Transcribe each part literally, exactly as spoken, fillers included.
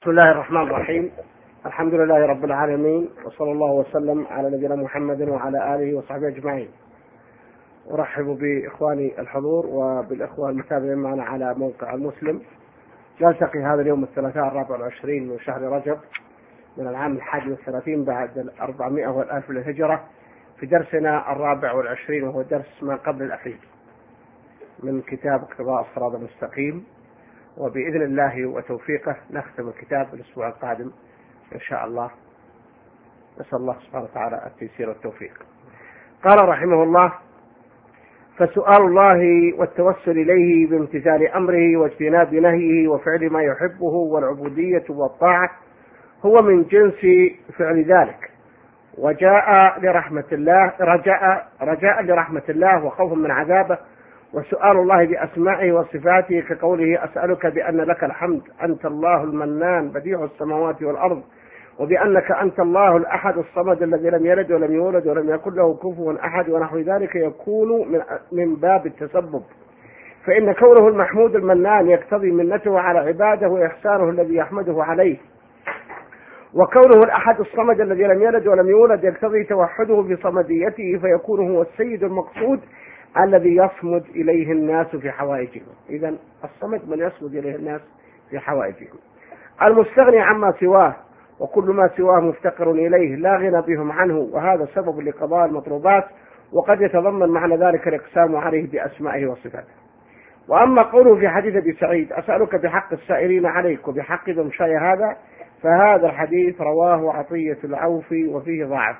بسم الله الرحمن الرحيم. الحمد لله رب العالمين، وصلى الله وسلم على نبينا محمد وعلى آله وصحبه أجمعين. أرحب بإخواني الحضور وبالإخوة المتابعين معنا على موقع المسلم. نلتقي هذا اليوم الثلاثاء الرابع والعشرين من شهر رجب من العام الحادي والثلاثين بعد الأربعمائة والألف للهجرة في درسنا الرابع والعشرين، وهو درس ما قبل الأخير من كتاب اقتضاء الصراط المستقيم، وبإذن الله وتوفيقه نختم الكتاب الأسبوع القادم إن شاء الله. نسأل الله سبحانه وتعالى التيسير والتوفيق. قال رحمه الله: فسؤال الله والتوسل إليه بامتثال أمره واجتناب نهيه وفعل ما يحبه والعبودية والطاعة هو من جنس فعل ذلك، وجاء لرحمة الله رجاء رجاء لرحمة الله وخوفا من عذابه، وسؤال الله بأسمائه وصفاته كقوله: أسألك بأن لك الحمد أنت الله المنان بديع السماوات والأرض، وبأنك أنت الله الأحد الصمد الذي لم يلد ولم يولد ولم يكن له كفوا أحد، ونحو ذلك يكون من من باب التسبب، فإن كونه المحمود المنان يقتضي منته على عباده وإحسانه الذي يحمده عليه، وكونه الأحد الصمد الذي لم يلد ولم يولد يقتضي توحده بصمديته، فيكون هو السيد المقصود الذي يصمد إليه الناس في حوائجهم. إذن الصمد من يصمد إليه الناس في حوائجهم، المستغني عما سواه، وكل ما سواه مفتقر إليه لا غنى بهم عنه، وهذا سبب لقضاء المطلوبات، وقد يتضمن معنى ذلك الإقسام عليه بأسمائه وصفاته. وأما قوله في حديث أبي سعيد: أسألك بحق السائلين عليك وبحق ذمشاي هذا، فهذا الحديث رواه عطية العوفي وفيه ضعف.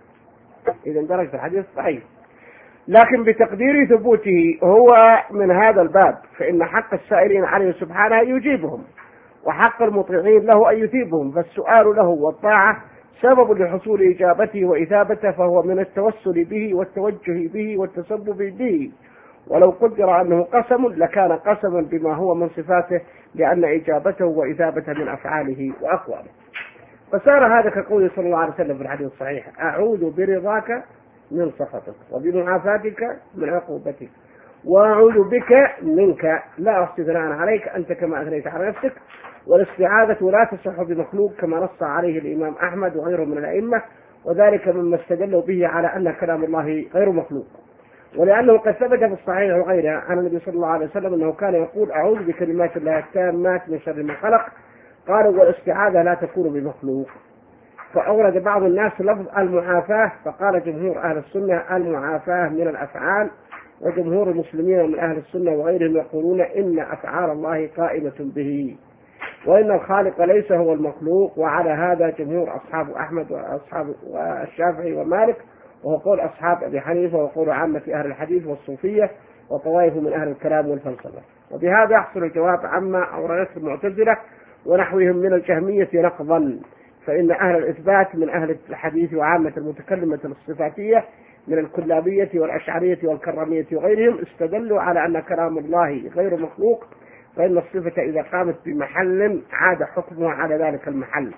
إذن درجة الحديث صحيح، لكن بتقدير ثبوته هو من هذا الباب، فإن حق السائلين عليه سبحانه يجيبهم، وحق المطيعين له أن يثيبهم، فالسؤال له والطاعة سبب لحصول إجابته وإثابته، فهو من التوسل به والتوجه به والتسبب به. ولو قدر أنه قسم لكان قسما بما هو من صفاته، لأن إجابته وإثابته من أفعاله وأقواله. فصار هذا كقوله صلى الله عليه وسلم في الحديث الصحيح: أعوذ برضاك من سخطك وبمعافاتك من عقوبتك وأعوذ بك منك لا أحصي ثناء عليك أنت كما أثنيت على نفسك. والاستعاذة لا تصح بمخلوق كما نص عليه الإمام أحمد وغيره من الأئمة، وذلك مما استدلوا به على أن كلام الله غير مخلوق، ولأنه قد ثبت في الصحيح وغيرها عن النبي صلى الله عليه وسلم أنه كان يقول: أعوذ بكلمات الله التامات من شر ما خلق. قالوا: والاستعاذة لا تكون بمخلوق. فأورد بعض الناس لفظ المعافاة، فقال جمهور أهل السنة المعافاة من الأفعال، وجمهور المسلمين من أهل السنة وغيرهم يقولون إن أفعال الله قائمة به، وإن الخالق ليس هو المخلوق. وعلى هذا جمهور أصحاب أحمد وأصحاب الشافعي ومالك، وهو قول أصحاب أبي حنيفة، وقول عامة أهل الحديث والصوفية وطوائف من أهل الكلام والفلسفة. وبهذا يحصل الجواب عما أوردته المعتزلة ونحوهم من الجهمية نقضا، فإن أهل الإثبات من أهل الحديث وعامة المتكلمة الصفاتية من الكلابية والأشعرية والكرامية وغيرهم استدلوا على أن كلام الله غير مخلوق، فإن الصفة إذا قامت بمحل عاد حكمها على ذلك المحل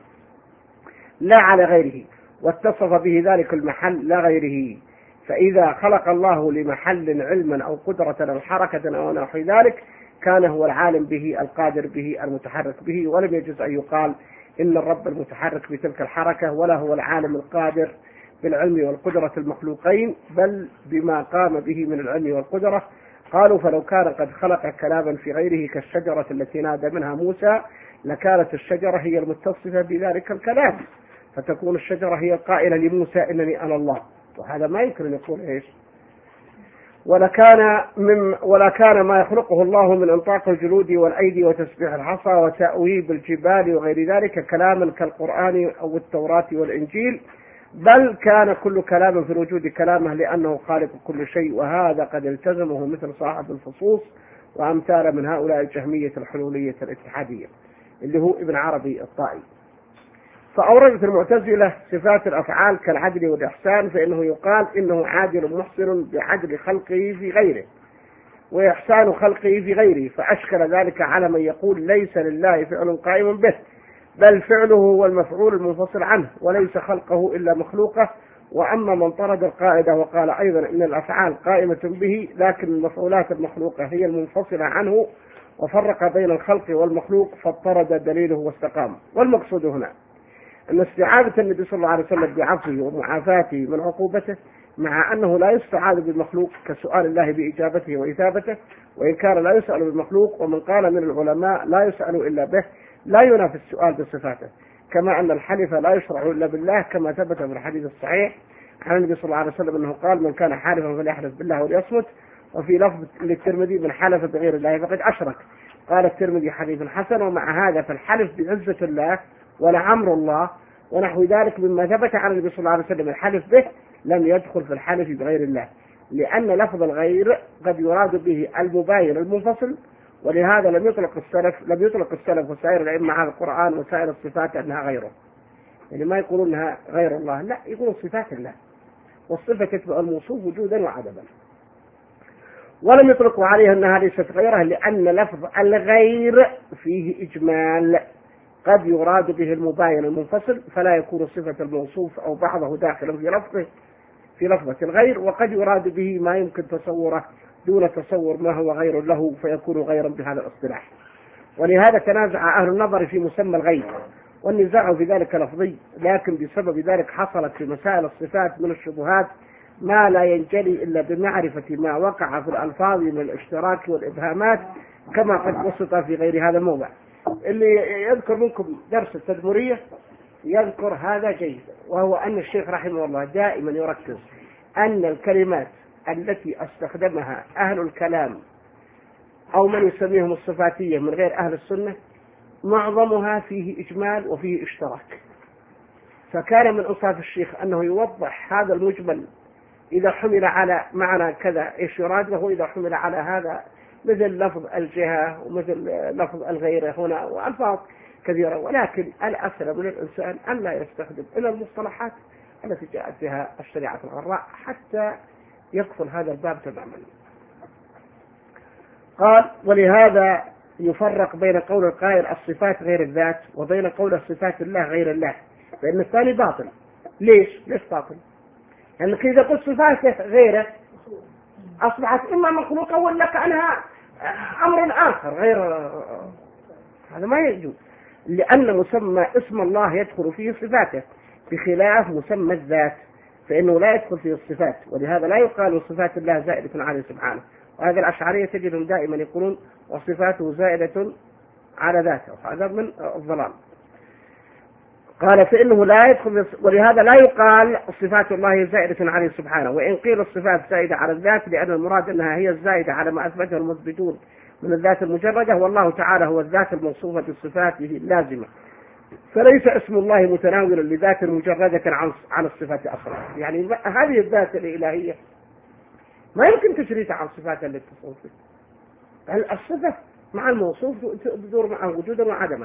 لا على غيره، واتصف به ذلك المحل لا غيره. فإذا خلق الله لمحل علما أو قدرة أو حركة أو نحو ذلك كان هو العالم به القادر به المتحرك به، ولم يجوز أن يقال إن الرب المتحرك بتلك الحركة، ولا هو العالم القادر بالعلم والقدرة المخلوقين، بل بما قام به من العلم والقدرة. قالوا: فلو كان قد خلق كلاما في غيره كالشجرة التي نادى منها موسى لكانت الشجرة هي المتصفة بذلك الكلام، فتكون الشجرة هي القائلة لموسى إنني أنا الله، وهذا ما يمكن أن يقول إيش. ولكان من ولكان ما يخلقه الله من انطاق الجلود والأيدي وتسبيح الحصى وتأويب الجبال وغير ذلك كلاما كالقرآن أو التوراة والإنجيل، بل كان كل كلام في الوجود كلامه لأنه خالق كل شيء، وهذا قد التزمه مثل صاحب الفصوص وأمثال من هؤلاء الجهمية الحلولية الاتحادية اللي هو ابن عربي الطائي. فأوردت المعتزلة صفات الأفعال كالعدل والإحسان، فإنه يقال إنه عادل محسن بعدل خلقه في غيره وإحسان خلقه في غيره، فأشكل ذلك على من يقول ليس لله فعل قائم به، بل فعله هو المفعول المنفصل عنه، وليس خلقه إلا مخلوقه. وأما من طرد القاعدة وقال أيضا إن الأفعال قائمة به لكن المفعولات المخلوقة هي المنفصلة عنه، وفرق بين الخلق والمخلوق فاضطرد دليله واستقام. والمقصود هنا أن استعاذة النبي صلى الله عليه وسلم بعفوه ومعافاته من عقوبته، مع أنه لا يستعاذ بالمخلوق كسؤال الله بإجابته وإثابته، وإن كان لا يسأل بالمخلوق، ومن قال من العلماء لا يسأل إلا به، لا ينافي السؤال بصفاته، كما أن الحلف لا يشرع إلا بالله، كما ثبت في الحديث الصحيح عن النبي صلى الله عليه وسلم أنه قال: من كان حالفا فليحلف بالله وليصمت. وفي لفظ للترمذي: من حلف بغير الله فقد أشرك. قال الترمذي: حديث حسن. ومع هذا فالحلف بعزة الله ولعمر الله ونحو ذلك مما ثبت عن النبي صلى الله عليه وسلم الحلف به لم يدخل في الحلف بغير الله، لأن لفظ الغير قد يراد به المباين المنفصل، ولهذا لم يطلق السلف لم يطلق السلف وسائر الأئمة على القرآن وسائر الصفات أنها غيره، يعني ما يقولون أنها غير الله، لا، يقولون صفات الله، والصفة تتبع الموصوف وجودا وعدما. ولم يطلقوا عليها أنها ليست غيره، لأن لفظ الغير فيه إجمال، قد يراد به المباين المنفصل فلا يكون صفة الموصوف أو بعضه داخلا في لفظه في لفظة الغير، وقد يراد به ما يمكن تصوره دون تصور ما هو غير له فيكون غيرا بهذا الاصطلاح. ولهذا تنازع أهل النظر في مسمى الغير، والنزاع في ذلك لفظي، لكن بسبب ذلك حصلت في مسائل الصفات من الشبهات ما لا ينجلي إلا بمعرفة ما وقع في الألفاظ من الاشتراك والإبهامات، كما قد وصف في غير هذا الموضع. اللي يذكر منكم درس التدمرية يذكر هذا جيدا، وهو أن الشيخ رحمه الله دائما يركز أن الكلمات التي استخدمها أهل الكلام أو من يسميهم الصفاتية من غير أهل السنة معظمها فيه إجمال وفيه اشتراك، فكان من أوصاف الشيخ أنه يوضح هذا المجمل إذا حمل على معنى كذا إيش يراد، وهو إذا حمل على هذا، مثل لفظ الجهة ومثل لفظ الغيرة هنا وألفاظ كثيرة. ولكن الأسلم من الإنسان أن لا يستخدم إلا المصطلحات التي جاءت بها الشريعة الغراء حتى يقفل هذا الباب تماما. قال: ولهذا يفرق بين قول القائل الصفات غير الذات وبين قول الصفات الله غير الله، فإن الثاني باطل. ليش؟ ليش باطل؟ لأنك إذا قلت صفاته غيره أصبحت إما مخلوقة ولا كأنها أمر آخر غير، هذا ما يجوز، لأن مسمى اسم الله يدخل فيه صفاته بخلاف مسمى الذات، فإنه لا يدخل فيه الصفات، ولهذا لا يقال صفات الله زائدة عليه سبحانه. وهذا الأشعرية تجدهم دائما يقولون وصفاته زائدة على ذاته، هذا من الضلال. قال: فإنه لا يدخل، ولهذا لا يقال صفات الله زائدة عليه سبحانه، وإن قيل الصفات زائدة على الذات لأن المراد أنها هي الزائدة على ما أثبته المثبتون من الذات المجردة، والله تعالى هو الذات الموصوفة بصفاته اللازمة، فليس اسم الله متناولا لذات مجردة عن عن الصفات أصلا. يعني هذه الذات الإلهية ما يمكن تشريطها عن صفات التي تصوف، الصفة مع الموصوف تدور معه وجودا وعدما.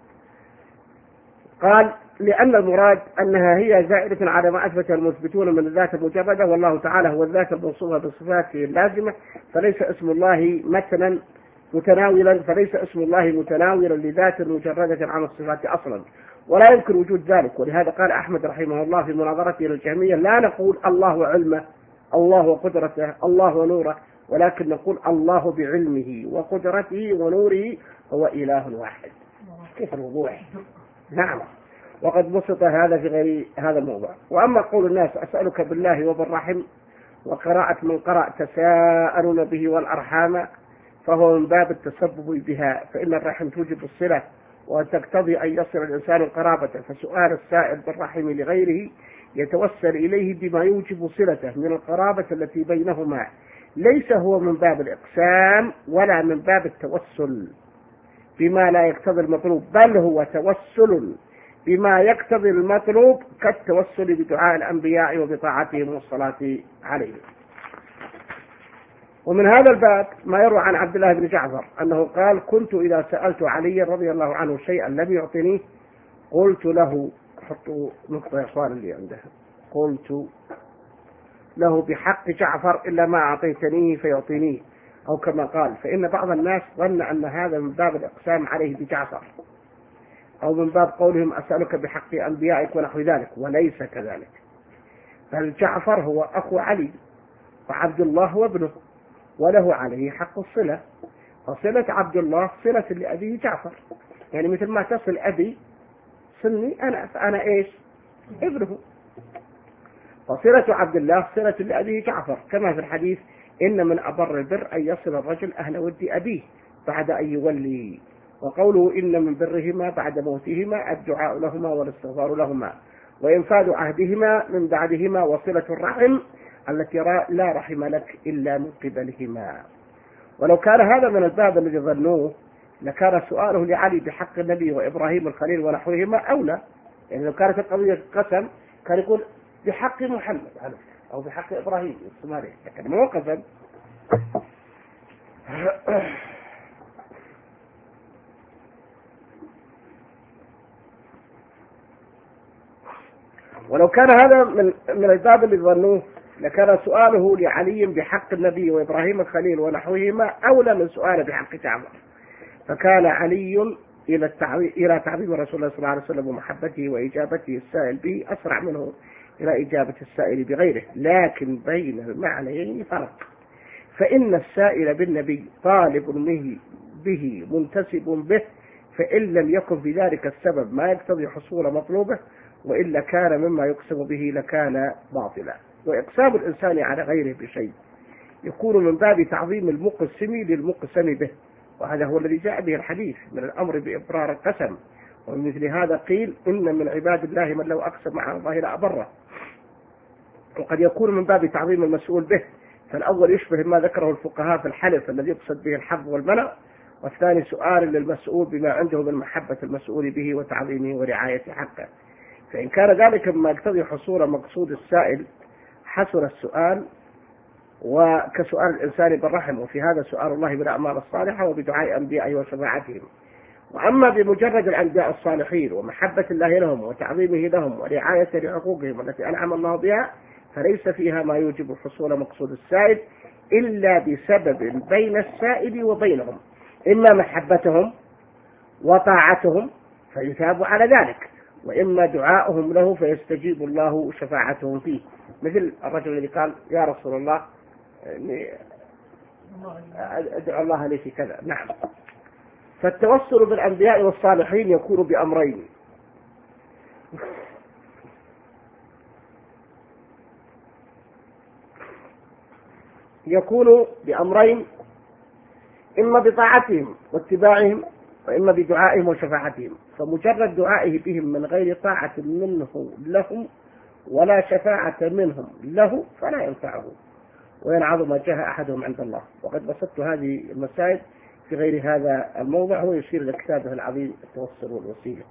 قال: لأن المراد أنها هي زائدة على ما أثبت المثبتون من الذات المجردة، والله تعالى هو الذات الموصوفة بصفاته اللازمة، فليس اسم الله مثلا متناولا فليس اسم الله متناولا لذات مجردة عن الصفات أصلا، ولا يمكن وجود ذلك. ولهذا قال أحمد رحمه الله في مناظرته للجهمية: لا نقول الله وعلمه، الله وقدرته، الله ونوره، ولكن نقول الله بعلمه وقدرته ونوره هو إله واحد. كيف الوضوح؟ نعم. وقد بسط هذا في غير هذا الموضوع. وأما قول الناس أسألك بالله وبالرحم، وقراءة من قرأ تساءلون به والأرحام، فهو من باب التسبب بها، فإن الرحم توجب الصلة وتقتضي أن يصل الإنسان قرابته، فسؤال السائل بالرحم لغيره يتوسل إليه بما يوجب صلته من القرابة التي بينهما، ليس هو من باب الإقسام ولا من باب التوسل بما لا يقتضي المطلوب، بل هو توسل بما يقتضي المطلوب كالتوسل بدعاء الأنبياء وبطاعتهم والصلاة عليهم. ومن هذا الباب ما يروى عن عبد الله بن جعفر أنه قال: كنت إذا سألت علي رضي الله عنه شيئا لم يعطنيه قلت له، حطوا نقطة يا إخوان اللي عنده، قلت له بحق جعفر إلا ما أعطيتنيه فيعطينيه، أو كما قال، فإن بعض الناس ظن أن هذا من باب الإقسام عليه بجعفر، أو من باب قولهم أسألك بحق أنبيائك ونحو ذلك، وليس كذلك، بل جعفر هو أخو علي وعبد الله هو ابنه، وله عليه حق الصلة، فصلة عبد الله صلة لأبيه جعفر، يعني مثل ما تصل أبي صلني أنا، فأنا إيش؟ ابنه. فصلة عبد الله صلة لأبيه جعفر، كما في الحديث إن من أبر البر أن يصل الرجل أهل ود أبيه بعد أن يولي، وقوله إن من برهما بعد موتهما الدعاء لهما والاستغفار لهما وإنفاذ عهدهما من بعدهما وصلة الرحم التي لا رحم لك إلا من قبلهما. ولو كان هذا من الباب الذي ظنوه لكان سؤاله لعلي بحق النبي وإبراهيم الخليل ونحوهما أولى، يعني لو كانت القضية قسم كان يقول بحق محمد أو بحق إبراهيم، لكن مو قسم. ولو كان هذا من من الباب اللي ظنوه لكان سؤاله لعلي بحق النبي وإبراهيم الخليل ونحوهما أولى من سؤاله بحق جعفر، فكان علي إلى التعظيم إلى تعظيم رسول الله صلى الله عليه وسلم ومحبته وإجابته السائل به أسرع منه إلى إجابة السائل بغيره، لكن بين المعنيين فرق، فإن السائل بالنبي طالب به به منتسب به، فإن لم يكن في ذلك السبب ما يقتضي حصول مطلوبه وإلا كان مما يقسم به لكان باطلا. وإقسام الإنسان على غيره بشيء يكون من باب تعظيم المقسم للمقسم به، وهذا هو الذي جاء به الحديث من الأمر بإبرار القسم. ومن مثل هذا قيل إن من عباد الله من لو أقسم على الله لأبره. وقد يكون من باب تعظيم المسؤول به، فالأول يشبه ما ذكره الفقهاء في الحلف الذي يقصد به الحظ والمنع، والثاني سؤال للمسؤول بما عنده من محبة المسؤول به وتعظيمه ورعاية حقه. فإن كان ذلك مما يقتضي حصول مقصود السائل حصل السؤال، وكسؤال الإنسان بالرحم، وفي هذا سؤال الله بالأعمال الصالحة وبدعاء أنبيائه وشفاعتهم. وأما بمجرد الأنبياء الصالحين ومحبة الله لهم وتعظيمه لهم ورعاية لحقوقهم التي أنعم الله بها فليس فيها ما يوجب حصول مقصود السائل إلا بسبب بين السائل وبينهم، إما محبتهم وطاعتهم فيثاب على ذلك، وإما دعاؤهم له فيستجيب الله شفاعتهم فيه، مثل الرجل الذي قال يا رسول الله ادعو الله لي في كذا. نعم. فالتوسل بالأنبياء والصالحين يكون بأمرين: يكون بأمرين إما بطاعتهم واتباعهم وإما بدعائهم وشفاعتهم. فمجرد دعائه بهم من غير طاعة منه لهم ولا شفاعة منهم له فلا ينفعه وينعظ ما جاء أحدهم عند الله. وقد بسطت هذه المسائل في غير هذا الموضع، ويشير إلى كتابه العظيم التوسل والوسيلة.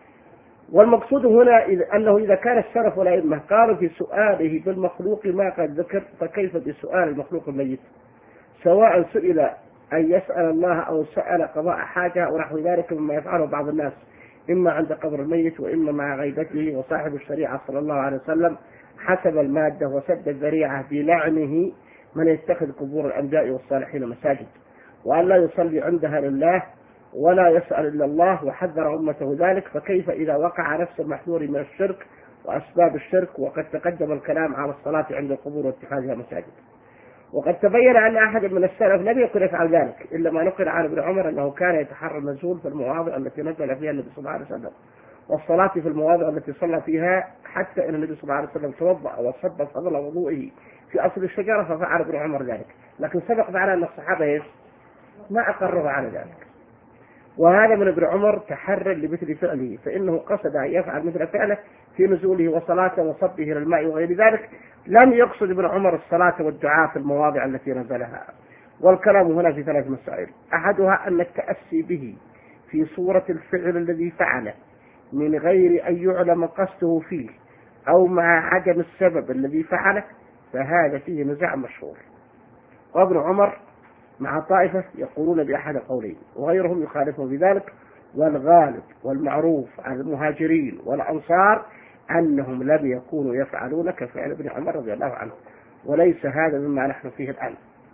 والمقصود هنا أنه إذا كان السلف والأئمة قالوا في سؤاله بالمخلوق ما قد ذكر، فكيف بسؤال المخلوق الميت، سواء سئل أن يسأل الله أو سأل قضاء حاجة أو نحو ذلك مما يفعله بعض الناس إما عند قبر الميت وإما مع غيبته. وصاحب الشريعة صلى الله عليه وسلم حسب المادة وسد الذريعة بلعنه من يتخذ قبور الأنبياء والصالحين مساجد، وأن لا يصلي عندها لله ولا يسأل إلا الله، وحذر أمته ذلك. فكيف إذا وقع نفس المحذور من الشرك وأسباب الشرك، وقد تقدم الكلام على الصلاة عند القبور واتخاذها مساجد. وقد تبين أن أحد من السلف لم يكن يفعل ذلك، إلا ما نقل عن ابن عمر أنه كان يتحرى النزول في المواضع التي نزل فيها النبي صلى الله عليه وسلم، والصلاة في المواضع التي صلى فيها، حتى أن النبي صلى الله عليه وسلم توضأ وصب فضل وضوئه في أصل الشجرة ففعل ابن عمر ذلك، لكن سبق معنا أن الصحابة ما أقروا على ذلك. وهذا من ابن عمر تحرى لمثل فعله، فإنه قصد أن يفعل مثل فعله في نزوله وصلاته وصبه إلى الماء وغير ذلك، لم يقصد ابن عمر الصلاة والدعاء في المواضع التي نزلها. والكلام هنا في ثلاث مسائل: أحدها أن التأسي به في صورة الفعل الذي فعله من غير أن يعلم قصده فيه أو مع عدم السبب الذي فعله، فهذا فيه نزاع مشهور. وابن عمر مع طائفة يقولون بأحد قولين وغيرهم يخالفهم بذلك، والغالب والمعروف عن المهاجرين والأنصار أنهم لم يكونوا يفعلون كفعل ابن عمر رضي الله عنه، وليس هذا مما نحن فيه الآن.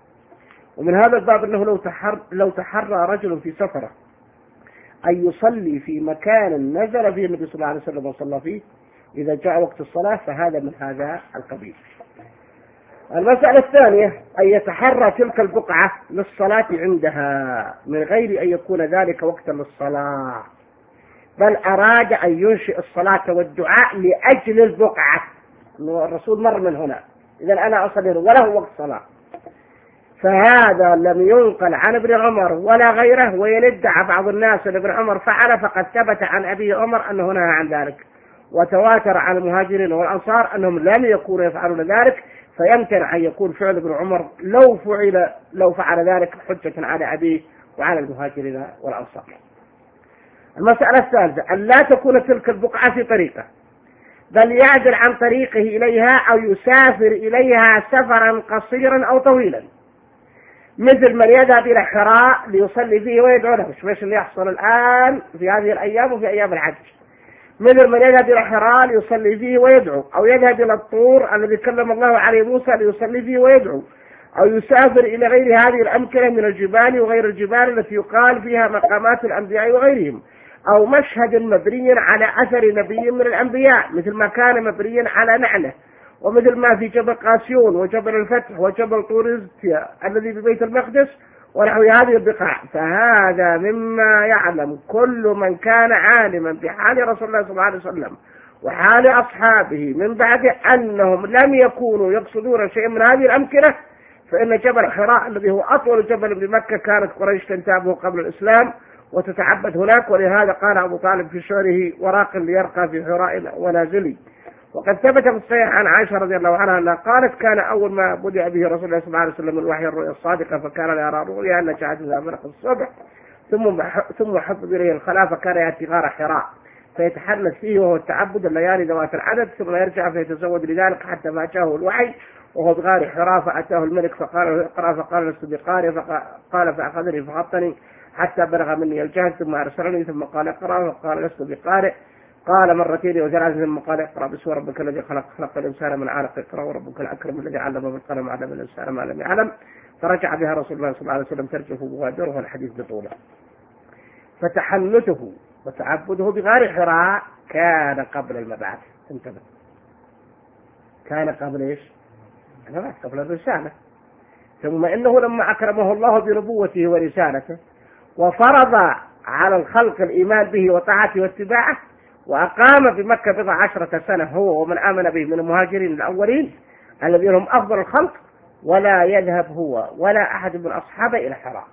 ومن هذا الباب أنه لو تحر لو تحرى رجل في سفره أن يصلي في مكان نزل فيه النبي صلى الله عليه وسلم وصلى فيه إذا جاء وقت الصلاة، فهذا من هذا القبيل. المسألة الثانية أن يتحرى تلك البقعة للصلاة عندها من غير أن يكون ذلك وقتا للصلاة، بل أراد أن ينشئ الصلاة والدعاء لأجل البقعة. الرسول مر من هنا، إذا أنا أصلي وله وقت صلاة، فهذا لم ينقل عن ابن عمر ولا غيره، ويدعى بعض الناس أن ابن عمر فعل، فقد ثبت عن أبي عمر أنه نهى عن ذلك، وتواتر عن المهاجرين والأنصار أنهم لم يكونوا يفعلون ذلك، فيمتنع أن يكون فعل ابن عمر لو فعل لو فعل ذلك حجة على أبيه وعلى المهاجرين والأنصار. المسألة الثالثة أن لا تكون تلك البقعة في طريقه، بل يعدل عن طريقه إليها أو يسافر إليها سفرا قصيرا أو طويلا، مثل من يذهب إلى حراء ليصلي فيه ويدعو له، مش اللي يحصل الآن في هذه الأيام وفي أيام الحج، مثل من يذهب إلى حراء ليصلي فيه ويدعو، أو يذهب إلى الطور الذي كلم الله عليه موسى ليصلي فيه ويدعو، أو يسافر إلى غير هذه الأمكنة من الجبال وغير الجبال التي يقال فيها مقامات الأنبياء وغيرهم، أو مشهد مبني على أثر نبي من الأنبياء مثل ما كان مبنيا على نعله، ومثل ما في جبل قاسيون وجبل الفتح وجبل طور الذي ببيت المقدس ونحو هذه البقاع. فهذا مما يعلم كل من كان عالما بحال رسول الله صلى الله عليه وسلم وحال أصحابه من بعد أنهم لم يكونوا يقصدون شيء من هذه الأمكنة، فإن جبل حراء الذي هو أطول جبل بمكة كانت قريش تنتابه قبل الإسلام وتتعبد هناك، ولهذا قال أبو طالب في شعره وراق ليرقى في حراء ونازلي. وقد ثبت في الصحيح عن عائشة رضي الله عنها أنها قالت كان أول ما بدأ به رسول الله صلى الله عليه وسلم الوحي الرؤيا الصادقة، فكان لا يرى رؤيا أن جاءت إذا فرق الصبح ثم ثم حفظ إليه الخلاء، فكان يأتي غار حراء فيتحنث فيه وهو التعبد الليالي ذوات العدد، ثم يرجع فيتزود لذلك حتى ما جاءه الوحي وهو بغار حراء، فأتاه الملك فقال اقرأ، فقال لست بقارئ، فقال فأخذني فغطني حتى بلغ مني الجهل، ثم أرسلني ثم قال اقرأ، فقال لست بقارئ، قال مرتين وثلاث ثم قال اقرأ باسم ربك الذي خلق خلق الإنسان من علق، اقرأ وربك الأكرم الذي علم بالقلم علم الإنسان ما لم يعلم. فرجع بها رسول الله صلى الله عليه وسلم ترجف مغادره الحديث بطوله. فتحنثه وتعبده بغار حراء كان قبل المبعث، انتبه، كان قبل ايش؟ المبعث، قبل الرسالة. ثم إنه لما أكرمه الله بنبوته ورسالته وفرض على الخلق الإيمان به وطاعته واتباعه، وأقام في مكة بضع عشرة سنة هو ومن آمن به من المهاجرين الأولين الذين هم أفضل الخلق، ولا يذهب هو ولا أحد من أصحابه إلى حراء.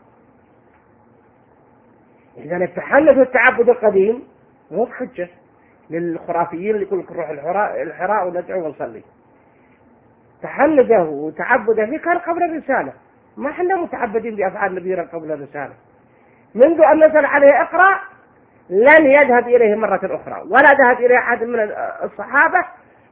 إذا التحنث والتعبد القديم مو بحجة للخرافيين اللي يقول نروح الحراء الحراء وندعو ونصلي. تحنثه وتعبده فيه كان قبل الرسالة، ما احنا متعبدين بأفعال نبينا قبل الرسالة. منذ أن نزل عليه اقرأ لن يذهب إليه مرة أخرى ولا ذهب إليه أحد من الصحابة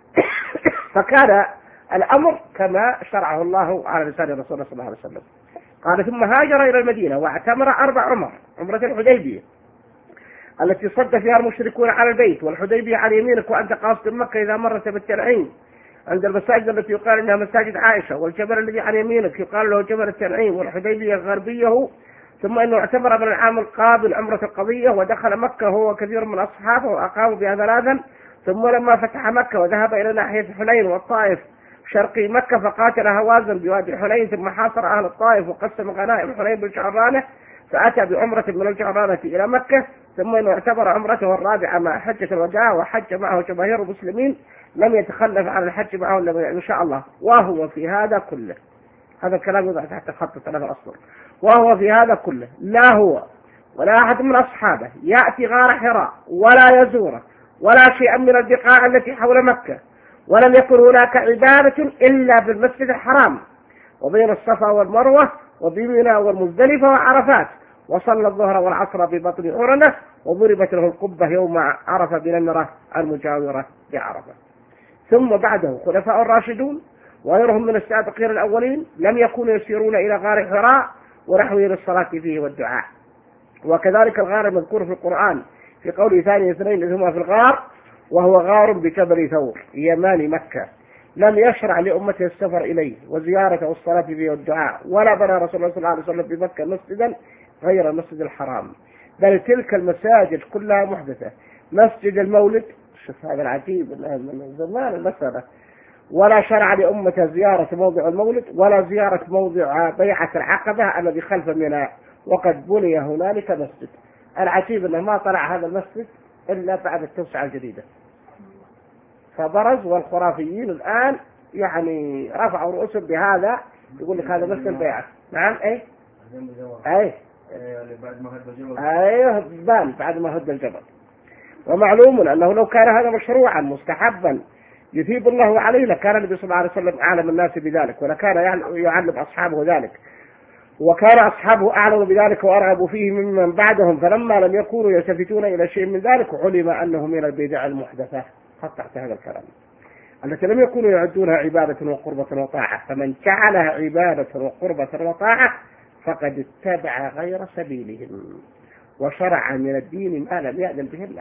فكان الأمر كما شرعه الله على لسان رسول الله صلى الله عليه وسلم. قال ثم هاجر إلى المدينة واعتمر أربع عمر: عمرة الحديبية التي صد فيها المشركون على البيت، والحديبية على يمينك وأنت قاصد مكة إذا مرت بالتنعيم عند المساجد التي يقال إنها مساجد عائشة، والجبل الذي على يمينك يقال له جبل التنعيم، والحديبية غربيه. ثم إنه اعتمر من العام القابل عمرة القضية ودخل مكة هو وكثير من أصحابه وأقاموا بها ثلاثا. ثم لما فتح مكة وذهب إلى ناحية حنين والطائف شرقي مكة فقاتل هوازن بوادي حنين، ثم حاصر أهل الطائف وقسم غنائم حنين بالجعرانة، فأتى بعمرة من الجعرانة إلى مكة. ثم إنه اعتبر عمرته الرابعة مع حجة الوداع، وحج معه جماهير المسلمين، لم يتخلف عن الحج معه إن شاء الله. وهو في هذا كله، هذا الكلام يوضع تحت خط ثلاثة أسطر، وهو في هذا كله لا هو ولا أحد من أصحابه يأتي غار حراء ولا يزوره ولا شيئا من البقاع التي حول مكة، ولم يكن هناك عبادة إلا بالمسجد الحرام وبين الصفا والمروة وبمنى والمزدلفة وعرفات، وصلى الظهر والعصر ببطن عرنة، وضربت له القبة يوم عرفة بنمرة المجاورة بعرفة. ثم بعده خلفاء الراشدون وغيرهم من السابقين الأولين لم يكونوا يسيرون إلى غار حراء ونحوه للصلاة فيه والدعاء. وكذلك الغار المذكور في القرآن في قوله ثاني اثنين إذ هما في الغار، وهو غار بجبل ثور يمان مكة، لم يشرع لأمته السفر إليه وزيارة والصلاة فيه والدعاء، ولا بنى رسول الله صلى الله عليه وسلم بمكة مسجدا غير المسجد الحرام، بل تلك المساجد كلها محدثة. مسجد المولد، شوف هذا العجيب من زمان المسألة، ولا شرع لأمة زيارة موضع المولد ولا زيارة موضع بيعة العقبة الذي خلف منى، وقد بني هنالك مسجد. العجيب أنه ما طلع هذا المسجد إلا بعد التوسعة الجديدة، فبرز والخرافيين الآن يعني رفعوا رؤوسهم بهذا، يقول لك هذا مسجد بيعة. نعم ايه ايه ايه بان بعد ما هد الجبل. ومعلوم أنه لو كان هذا مشروعا مستحبا يثيب الله عليه لكان النبي صلى الله عليه وسلم أعلم الناس بذلك، ولكان يعلم أصحابه ذلك، وكان أصحابه أعلم بذلك وأرغبوا فيه ممن بعدهم، فلما لم يكونوا يلتفتون إلى شيء من ذلك علم أنه من البدع المحدثة. قطعت هذا الكلام التي لم يكونوا يعدونها عبادة وقربة وطاعة، فمن جعلها عبادة وقربة وطاعة فقد اتبع غير سبيلهم وشرع من الدين ما لم يأذن به الله.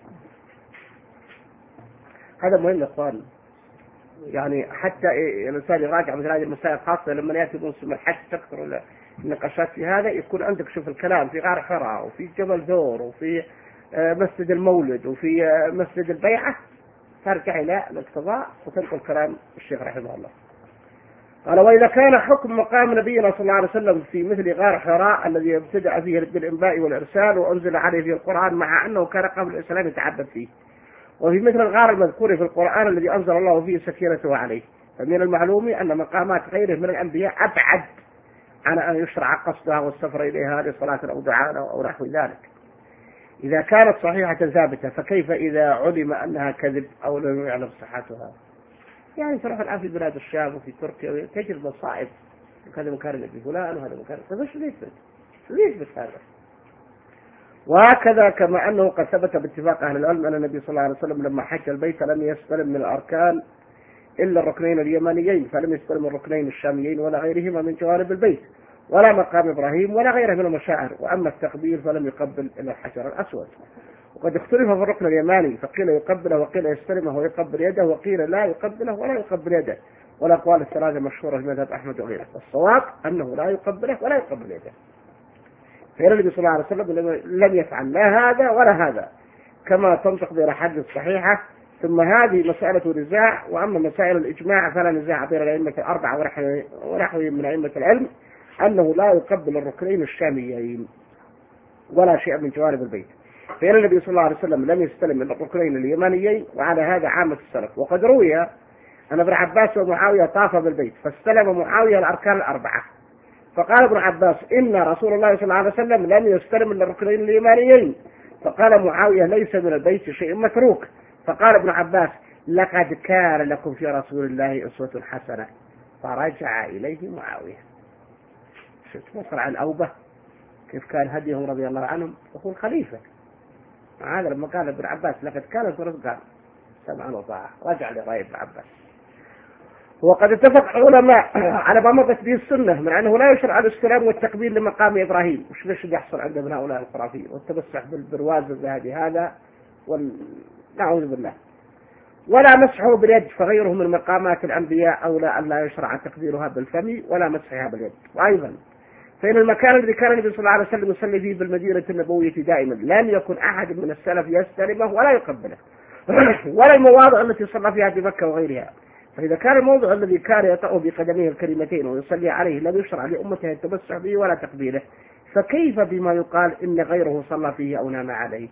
هذا مهم يا اخوان، يعني حتى الانسان يراجع مثل هذه المسائل، خاصه لما ياتي موسم الحج تكثر النقاشات في هذا، يكون عندك شوف الكلام في غار حراء وفي جبل ثور وفي مسجد المولد وفي مسجد البيعه، ترجع الى الاقتضاء وتنقل كلام الشيخ رحمه الله. قال: وإذا كان حكم مقام نبينا صلى الله عليه وسلم في مثل غار حراء الذي ابتدأ فيه بالإنباء والإرسال وأنزل عليه في القرآن، مع أنه كان قبل الإسلام يتعبد فيه، وفي مثل الغار المذكور في القرآن الذي أنزل الله فيه سكينته عليه، فمن المعلوم أن مقامات غيره من الأنبياء أبعد عن أن يشرع قصدها والسفر إليها لصلاة أو دعاء أو نحو ذلك إذا كانت صحيحة ثابتة، فكيف إذا علم أنها كذب أو لم يعلم صحتها؟ يعني تروح الآن في بلاد الشام وفي تركيا تجد مصائب، هذا مكان النبي فلان وهذا مكان، فمش يثبت يثبت هذا. وهكذا كما أنه قد ثبت باتفاق أهل العلم أن النبي صلى الله عليه وسلم لما حج البيت لم يستلم من الأركان إلا الركنين اليمانيين، فلم يستلم الركنين الشاميين ولا غيرهما من جوانب البيت، ولا مقام إبراهيم ولا غيره من المشاعر. وأما التقبيل فلم يقبل إلا الحجر الأسود. وقد اختلف في الركن اليماني، فقيل يقبله وقيل يستلمه ويقبل يده وقيل لا يقبله ولا يقبل يده، والأقوال الثلاثة مشهورة في مذهب أحمد وغيره. الصواب أنه لا يقبله ولا يقبل يده. فإن النبي صلى الله عليه وسلم لم يفعل لا هذا ولا هذا كما تنطق به الأحاديث الصحيحة. ثم هذه مسألة نزاع، وأما مسائل الإجماع فلا نزاع بين الأئمة الأربعة ونحوهم من أئمة العلم أنه لا يقبل الركنين الشاميين ولا شيء من جوانب البيت. فإن النبي صلى الله عليه وسلم لم يستلم من الركنين اليمانيين، وعلى هذا عامة السلف. وقد روي أن ابن عباس ومعاوية طاف بالبيت فاستلم معاوية الأركان الأربعة، فقال ابن عباس: إن رسول الله صلى الله عليه وسلم لم يستلم من الركنين اليمانيين. فقال معاوية: ليس من البيت شيء متروك. فقال ابن عباس: لقد كان لكم في رسول الله أسوة حسنة. فرجع إليه معاوية. شفت مصر عن أوبة كيف كان هديهم رضي الله عنهم، يقول خليفة. هذا لما قال ابن عباس لقد كان في رسول، قال سمعا وطاعة، رجع لرأي ابن عباس. وقد اتفق علماء على ما مضت به السنة من أنه لا يشرع الاستلام والتقبيل لمقام إبراهيم، وش ليش يحصل عند من هؤلاء الخرافيين والتمسح بالبرواز الذهبي هذا، ونعوذ بالله. ولا مسحه باليد، فغيره من مقامات الأنبياء أولى أن لا يشرع تقديرها بالفم ولا مسحها باليد. وأيضا فإن المكان الذي كان النبي صلى الله عليه وسلم يصلي فيه بالمدينة النبوية دائما لم يكن أحد من السلف يستلمه ولا يقبله ولا المواضع التي صلى فيها بمكة وغيرها. فإذا كان الموضع الذي كان يطأ بقدميه الكريمتين ويصلي عليه لم يشرع لأمته التمسح به ولا تقبيله، فكيف بما يقال إن غيره صلى فيه أو نام عليه؟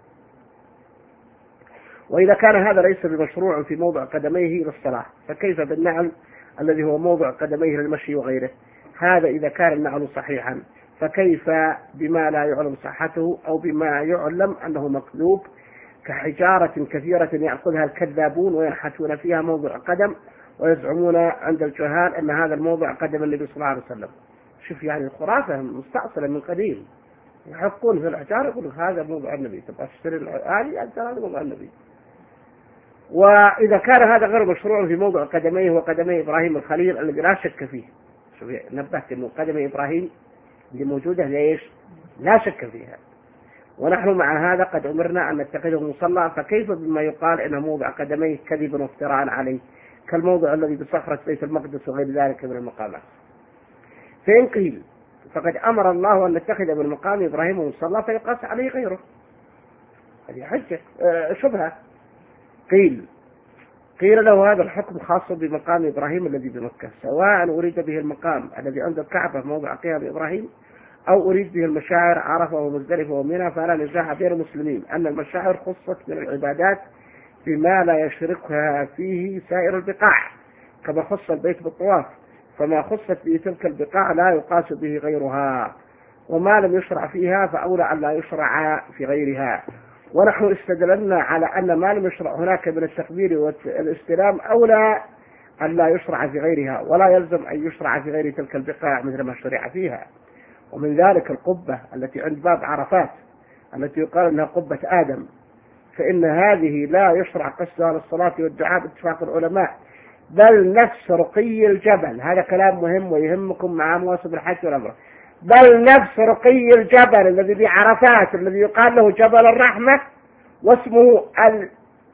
وإذا كان هذا ليس بمشروع في موضع قدميه للصلاة، فكيف بالنعل الذي هو موضع قدميه للمشي وغيره؟ هذا إذا كان النعل صحيحا، فكيف بما لا يعلم صحته أو بما يعلم أنه مكذوب كحجارة كثيرة يأخذها الكذابون وينحتون فيها موضع قدم، ويزعمون عند الجهال أن هذا الموضع قدم النبي صلى الله عليه وسلم. شوف يعني الخرافة مستأصلة من قديم، يحطون في الحجارة يقولون هذا موضع النبي، تبغى تشتري الآلي أنت هذا موضع النبي. وإذا كان هذا غير مشروع في موضع قدميه وقدمي إبراهيم الخليل الذي لا شك فيه، شوف نبهت أنه قدمي إبراهيم اللي موجودة ليش لا شك فيها، ونحن مع هذا قد أمرنا أن نتخذه مصلى، فكيف بما يقال إنه موضع قدميه كذبا وافتراء عليه كالموضع الذي بصخرة بيت المقدس وغير ذلك من المقامات؟ فإن قيل فقد أمر الله أن نتخذ من مقام إبراهيم مصلى فيقاس عليه غيره، هذه حجة آه شبهة. قيل قيل له هذا الحكم خاص بمقام إبراهيم الذي بمكة، سواء أريد به المقام الذي عند الكعبة موضع قيام إبراهيم أو أريد به المشاعر عرفة ومزدلفة ومنى، فلا نزاع بين المسلمين أن المشاعر خصت من العبادات بما لا يشركها فيه سائر البقاع، كما خص البيت بالطواف، فما خصت به تلك البقاع لا يقاس به غيرها، وما لم يشرع فيها فأولى أن لا يشرع في غيرها. ونحن استدللنا على أن ما لم يشرع هناك من التكبير والاستلام أولى أن لا يشرع في غيرها، ولا يلزم أن يشرع في غير تلك البقاع مثل ما شرع فيها. ومن ذلك القبة التي عند باب عرفات التي يقال أنها قبة آدم، فإن هذه لا يشرع قصدها للصلاة والدعاء باتفاق العلماء، بل نفس رقي الجبل، هذا كلام مهم ويهمكم مع مواسم الحج والعمرة، بل نفس رقي الجبل الذي بعرفات الذي يقال له جبل الرحمة، واسمه ال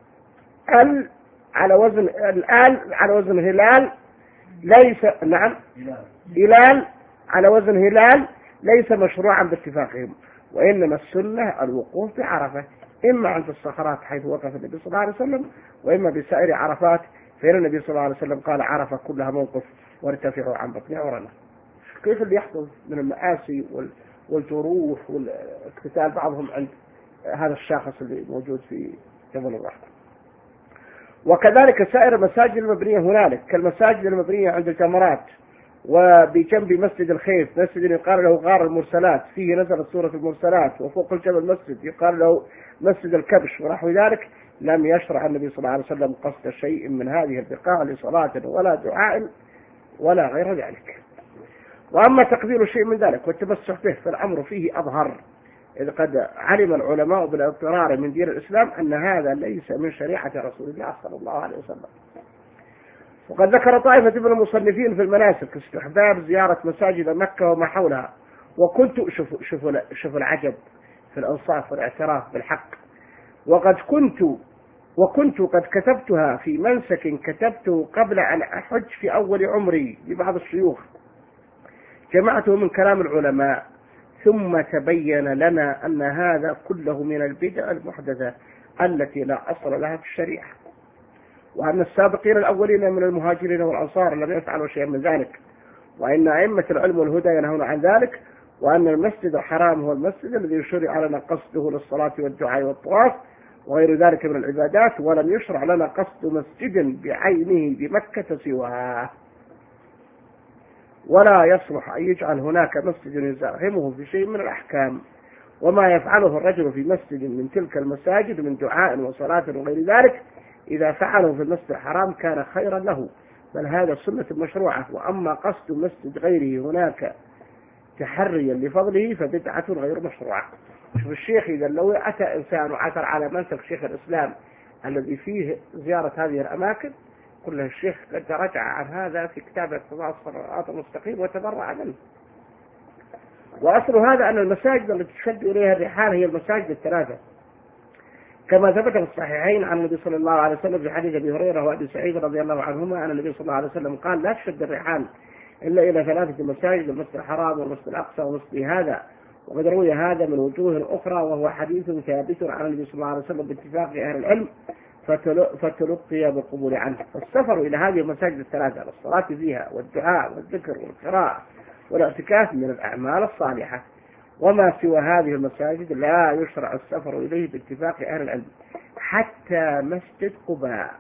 ال على وزن الآل على وزن هلال، ليس نعم هلال على وزن هلال، ليس مشروعا باتفاقهم، وإنما السنة الوقوف بعرفة، إما عند الصخرات حيث وقف النبي صلى الله عليه وسلم، وإما بسائر عرفات، فإن النبي صلى الله عليه وسلم قال عرفة كلها موقف وارتفعوا عن بطن عورنا. كيف اللي يحصل من المآسي والجروح والاقتتال بعضهم عند هذا الشاخص اللي موجود في جبل الرحمة. وكذلك سائر المساجد المبنية هنالك كالمساجد المبنية عند الجمرات، وبجنب مسجد الخيف مسجد يقال له غار المرسلات فيه نزلت سورة المرسلات، وفوق الجبل مسجد يقال له مسجد الكبش ونحو ذلك، لم يشرع النبي صلى الله عليه وسلم قصد شيء من هذه البقاع لصلاة ولا دعاء ولا غير ذلك. وأما تقدير شيء من ذلك والتمسح به فالأمر فيه أظهر، إذ قد علم العلماء بالاضطرار من دين الإسلام أن هذا ليس من شريعة رسول الله صلى الله عليه وسلم. وقد ذكر طائفة من المصنفين في المناسك استحباب زيارة مساجد مكة وما حولها، وكنت شوفوا شوفوا شوفوا العجب في الأنصاف والاعتراف بالحق، وقد كنت وكنت قد كتبتها في منسك كتبته قبل أن أحج في أول عمري لبعض الشيوخ، جمعته من كلام العلماء، ثم تبين لنا أن هذا كله من البدع المحدثة التي لا أصل لها في الشريعة، وأن السابقين الأولين من المهاجرين والأنصار لم يفعلوا شيئا من ذلك، وأن أئمة العلم والهدى ينهون عن ذلك، وأن المسجد الحرام هو المسجد الذي شرع لنا قصده للصلاة والدعاء والطواف وغير ذلك من العبادات، ولم يشرع لنا قصد مسجد بعينه بمكة سواه، ولا يصلح أن يجعل هناك مسجد يزاحمه في شيء من الأحكام. وما يفعله الرجل في مسجد من تلك المساجد من دعاء وصلاة وغير ذلك إذا فعله في المسجد الحرام كان خيرا له، بل هذا سنة مشروعة. وأما قصد مسجد غيره هناك تحريا لفضله فبدعة غير مشروعة. شوف الشيخ إذا لو أتى إنسان وعثر على منسك شيخ الإسلام الذي فيه زيارة هذه الأماكن، قل له الشيخ قد رجع عن هذا في كتاب اقتضاء الصراط المستقيم وتبرع منه. وأصل هذا أن المساجد التي تشد إليها الرحال هي المساجد الثلاثة، كما ثبت في الصحيحين عن النبي صلى الله عليه وسلم في حديث أبي هريرة وأبي سعيد رضي الله عنهما أن النبي صلى الله عليه وسلم قال لا تشد الرحال إلا إلى ثلاثة مساجد، المسجد الحرام والمسجد الأقصى ومسجد هذا. وقد روي هذا من وجوه أخرى وهو حديث ثابت عن النبي صلى الله عليه وسلم باتفاق أهل العلم فتلقي بالقبول عنه. فالسفر إلى هذه المساجد الثلاثة للصلاة فيها والدعاء والذكر والقراءة والاعتكاف من الأعمال الصالحة، وما سوى هذه المساجد لا يشرع السفر إليه باتفاق أهل العلم. حتى مسجد قباء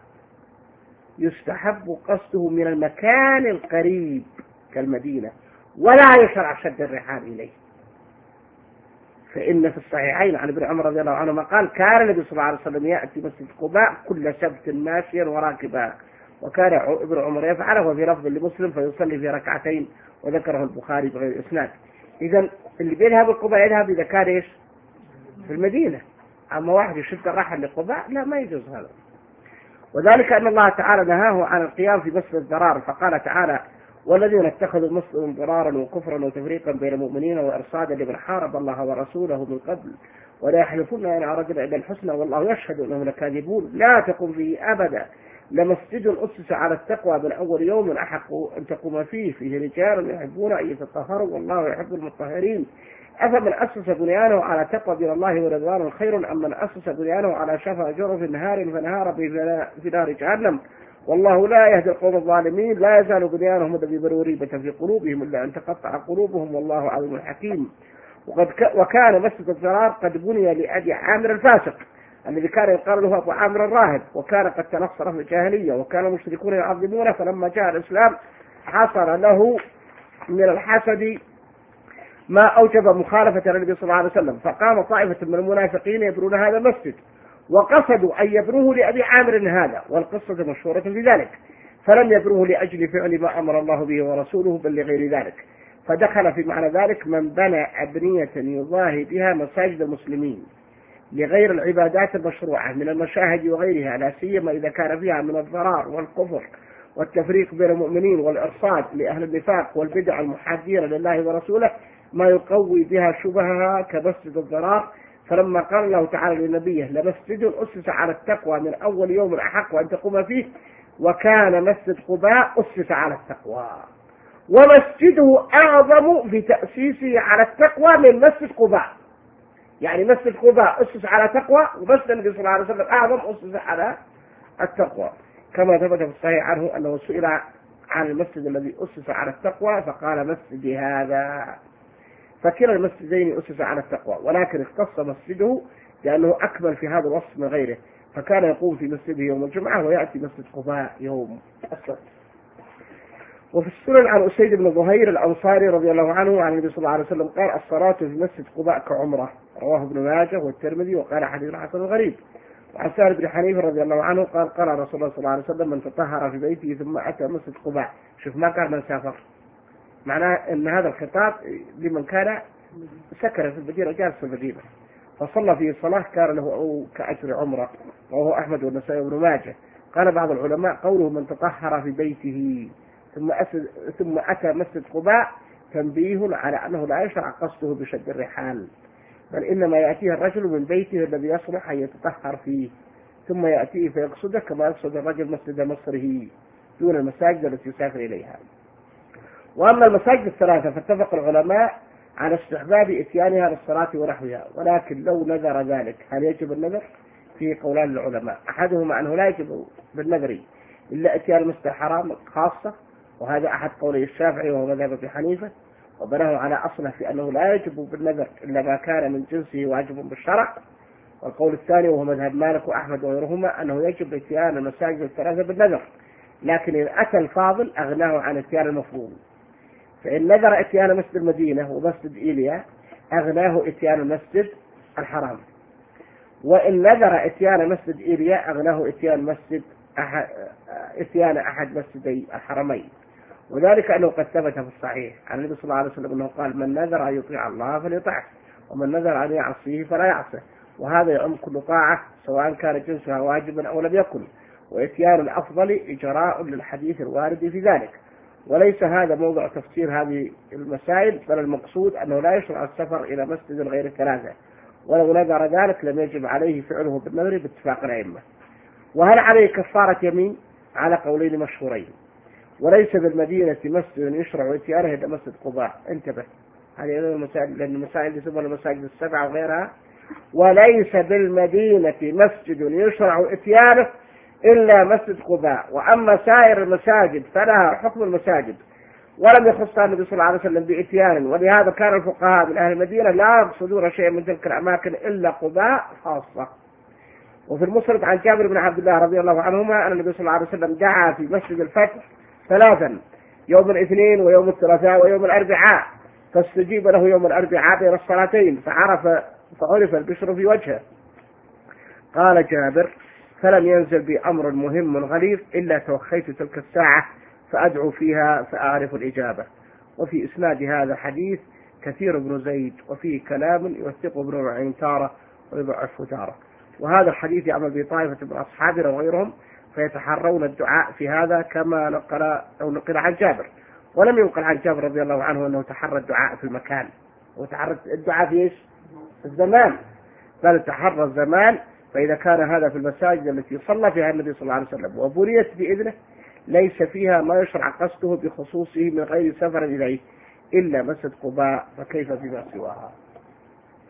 يستحب قصده من المكان القريب كالمدينة، ولا يشرع شد الرحال إليه، فإن في الصحيحين عن ابن عمر رضي الله عنهما قال كان النبي صلى الله عليه وسلم يأتي مسجد قباء كل سبت ماشيا وراكبا، وكان ابن عمر يفعله، وفي لفظ لمسلم فيصلي في ركعتين، وذكره البخاري بغير إسناد. إذا اللي بيذهب القباء يذهب إذا كان إيش في المدينة، أما واحد يشد الرحل لقباء لا، ما يجوز هذا. وذلك أن الله تعالى نهاه عن القيام في مسجد الضرار، فقال تعالى والذين اتخذوا مسجدا ضرارا وكفرا وتفريقا بين المؤمنين وإرصادا لمن حارب الله ورسوله من قبل ولا يحلفون إن أردنا إلا الحسنى والله يشهد أنهم لكاذبون لا تقم فيه أبدا لمسجد أسس على التقوى من أول يوم أحق أن تقوم فيه فيه رجال يحبون أن يتطهروا والله يحب المطهرين أفمن أسس بنيانه على تقوى من الله ورضوان خير أم من أسس بنيانه على شفا جرف نهار فنهار في نار جهنم والله لا يهدي القوم الظالمين. لا يزال بنيانهم الذي بنوا ريبة في قلوبهم إلا أن تقطع قلوبهم والله عليم حكيم. وقد ك... وكان مسجد الضرار قد بني لأبي عامر الفاسق الذي كان يقال له أبو عامر الراهب، وكان قد تنصر في الجاهلية، وكان المشركون يعظمونه، فلما جاء الإسلام حصل له من الحسد ما أوجب مخالفة النبي صلى الله عليه وسلم، فقام طائفة من المنافقين يبنون هذا المسجد وقصدوا أن يبنوه لأبي عامر هذا، والقصة مشهورة في ذلك، فلم يبنوه لأجل فعل ما أمر الله به ورسوله بل لغير ذلك. فدخل في معنى ذلك من بنى أبنية يضاهي بها مساجد المسلمين لغير العبادات المشروعة من المشاهد وغيرها، لا سيما إذا كان فيها من الضرار والكفر والتفريق بين المؤمنين والإرصاد لأهل النفاق والبدع المحادين لله ورسوله ما يقوي بها شبهها كمسجد الضرار. فلما قال الله تعالى لنبيه لمسجد أسس على التقوى من أول يوم أحق أن تقوم فيه، وكان مسجد قباء أسس على التقوى، ومسجده أعظم في تأسيسه على التقوى من مسجد قباء. يعني مسجد قباء أسس على تقوى، ومسجد النبي صلى الله عليه وسلم أعظم أسس على التقوى، كما ثبت في الصحيح عنه أنه سئل عن المسجد الذي أسس على التقوى فقال مسجدي هذا. فكلا المسجدين أسس على التقوى، ولكن اختص مسجده لأنه أكمل في هذا الوصف من غيره، فكان يقوم في مسجده يوم الجمعة ويأتي مسجد قباء يوم السبت. وفي السنن عن أسيد بن ظهير الأنصاري رضي الله عنه عن النبي صلى الله عليه وسلم قال الصلاة في مسجد قباء كعمرة، رواه ابن ماجه والترمذي وقال حديث حسن غريب. وعن سهل بن حنيفة رضي الله عنه قال قال رسول الله صلى الله عليه وسلم من تطهر في بيته ثم أتى مسجد قباء. شوف ما قال من سافر، معناه أن هذا الخطاب لمن كان سكن في المدينة جالس في المدينة فصلى فيه الصلاة كان له كأجر عمرة، وهو أحمد والنسائي وابن ماجه. قال بعض العلماء قوله من تطهر في بيته ثم ثم أتى مسجد قباء تنبيه على أنه لا يشرع قصده بشد الرحال، بل إنما يأتيه الرجل من بيته الذي يصلح أن يتطهر فيه ثم يأتيه فيقصده كما يقصد الرجل مسجد مصره دون المساجد التي يسافر إليها. وأما المساجد الثلاثة فاتفق العلماء على استحباب إتيانها للصلاة ونحوها، ولكن لو نذر ذلك هل يجب النذر؟ في قولان للعلماء، أحدهما أنه لا يجب بالنذر إلا إتيان المسجد الحرام خاصة، وهذا أحد قولي الشافعي وهو مذهب أبي حنيفة، وبناه على أصله في أنه لا يجب بالنذر إلا ما كان من جنسه واجب بالشرع. والقول الثاني وهو مذهب مالك وأحمد وغيرهما أنه يجب إتيان المساجد الثلاثة بالنذر، لكن إن أتى الفاضل أغناه عن إتيان المفروض. فإن نذر إتيان مسجد المدينة ومسجد إيليا أغناه إتيان المسجد الحرام، وإن نذر إتيان مسجد إيليا أغناه إتيان مسجد أحد إتيان أحد مسجدي الحرمين. وذلك أنه قد ثبت في الصحيح عن النبي صلى الله عليه وسلم أنه قال من نذر أن يطيع الله فليطعه، ومن نذر أن يعصيه فلا يعصه، وهذا يعم كل طاعة سواء كان جنسها واجبا أو لم يكن، وإتيان الأفضل إجراء للحديث الوارد في ذلك. وليس هذا موضع تفسير هذه المسائل، بل المقصود أنه لا يشرع السفر إلى مسجد غير الثلاثة، ولو نذر ذلك لم يجب عليه فعله بالنذر باتفاق الأئمة. وهل عليه كفارة يمين؟ على قولين مشهورين. وليس بالمدينة مسجد يشرع إتيانه إلى مسجد قباء، انتبه هذه المسائل لأن المسائل يسمونها المساجد السبعة وغيرها. وليس بالمدينة مسجد يشرع إتيانه إلا مسجد قباء، وأما سائر المساجد فلها حكم المساجد ولم يخصها النبي صلى الله عليه وسلم بإتيان. ولهذا كان الفقهاء من أهل المدينة لا يقصدون شيئا من تلك الأماكن إلا قباء خاصة. وفي المسند عن جابر بن عبد الله رضي الله عنهما أن النبي صلى الله عليه وسلم دعا في مسجد الفتح ثلاثا يوم الاثنين ويوم الثلاثاء ويوم الأربعاء، فاستجيب له يوم الأربعاء بين الصلاتين فعرف فعرف البشر في وجهه. قال جابر فلم ينزل بي أمر مهم غليظ إلا توخيت تلك الساعة فأدعو فيها فأعرف الإجابة. وفي إسناد هذا حديث كثير بن زيد وفيه كلام يوثقه ابن معين تارة ويضعفه تارة، وهذا الحديث يعمل بطائفة من أصحابنا وغيرهم فيتحرون الدعاء في هذا كما نقل أو نقل عن جابر. ولم ينقل عن جابر رضي الله عنه أنه تحرى الدعاء في المكان، وتحرى الدعاء في إيش؟ الزمان، بل تحرى الزمان. فإذا كان هذا في المساجد التي صلى فيها النبي صلى الله عليه وسلم وبنيت بإذنه ليس فيها ما يشرع قصده بخصوصه من غير سفر إليه إلا مسجد قباء، فكيف فيما سواها؟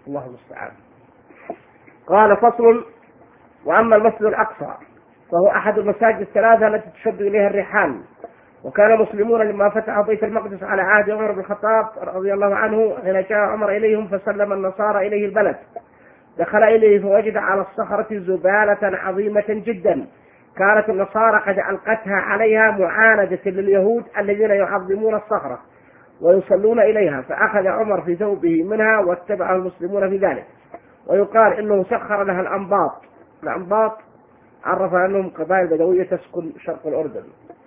الله المستعان. قال فصل: وأما المسجد الأقصى فهو أحد المساجد الثلاثة التي تشد إليها الرحال، وكان المسلمون لما فتحوا بيت المقدس على عهد عمر بن الخطاب رضي الله عنه حين جاء عمر إليهم فسلم النصارى إليه البلد، دخل إليه فوجد على الصخرة زبالة عظيمة جدا كانت النصارى قد ألقتها عليها معاندة لليهود الذين يعظمون الصخرة ويصلون إليها، فأخذ عمر في ثوبه منها واتبعه المسلمون في ذلك. ويقال إنه سخر لها الأنباط. الأنباط عرف أنهم قبائل بدوية تسكن شرق الأردن.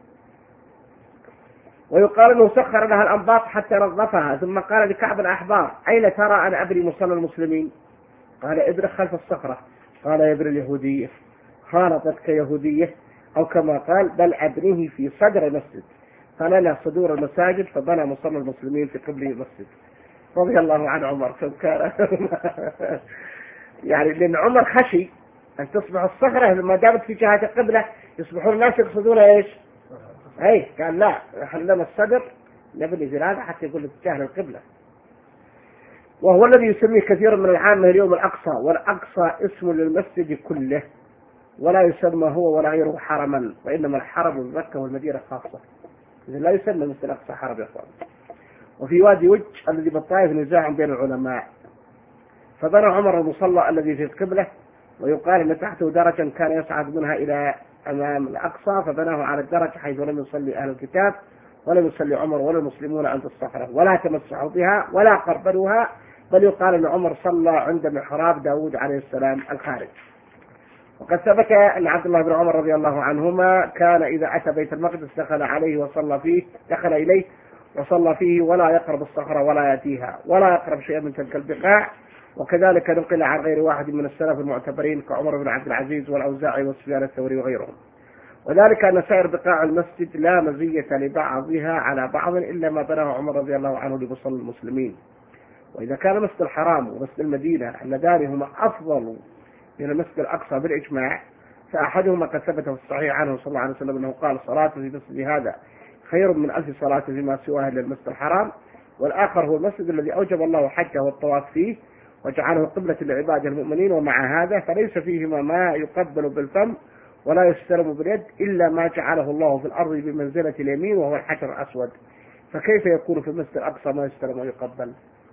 ويقال أنه سخر لها الأنباط حتى نظفها، ثم قال لكعب الأحبار: أين ترى أن أبري مصلى المسلمين؟ قال: ابرك خلف الصخرة. قال: يبري اليهودية، خالطتك يهودية، أو كما قال: بل أبنيه في صدر المسجد، فلنا صدور المساجد، فبنى مصلى المسلمين في قبل المسجد. رضي الله عن عمر. كان يعني لأن عمر خشي أن تصبح الصخرة لما دامت في جهة القبلة يصبحون الناس يقصدون إيش؟ أي قال: لا، خلنا الصدر نبني في هذا حتى يقول اتجاه القبلة. وهو الذي يسميه كثير من العامة اليوم الأقصى، والأقصى اسم للمسجد كله، ولا يسمى هو ولا غيره حرما، وإنما الحرم بمكة والمدينة خاصة. إذا لا يسمى مثل الأقصى حرم يا أخوان. وفي وادي وج الذي بالطائف نزاع بين العلماء، فبنى عمر المصلى الذي في القبلة، ويقال أن تحته درجا كان يصعد منها إلى أمام الأقصى، فبناه على الدرج حيث لم يصلي أهل الكتاب ولم يصلي عمر ولا المسلمون عند الصخرة ولا تمسحوا بها ولا قربلوها، بل يقال أن عمر صلى عند محراب داود عليه السلام الخارج. وقد ثبت أن عبد الله بن عمر رضي الله عنهما كان إذا أتى بيت المقدس دخل عليه وصلى فيه دخل إليه وصلى فيه ولا يقرب الصخرة ولا يأتيها ولا يقرب شيئا من تلك البقاع. وكذلك نقل عن غير واحد من السلف المعتبرين كعمر بن عبد العزيز والأوزاعي وسفيان الثوري وغيرهم. وذلك أن سائر بقاع المسجد لا مزية لبعضها على بعض إلا ما بناه عمر رضي الله عنه لمصلى المسلمين. وإذا كان مسجد الحرام ومسجد المدينة اللذان هما أفضل من المسجد الأقصى بالإجماع، فأحدهما قد ثبت في الصحيح عنه صلى الله عليه وسلم أنه قال: صلاة في مسجد هذا خير من ألف صلاة فيما سواه للمسجد الحرام. والآخر هو المسجد الذي أوجب الله حجه والطواف فيه وجعله قبلة لعباد المؤمنين، ومع هذا فليس فيهما ما يقبل بالفم ولا يستلم باليد إلا ما جعله الله في الأرض بمنزلة اليمين وهو الحجر الأسود، فكيف يكون في المسجد الأقصى ما يستلم ويقبل؟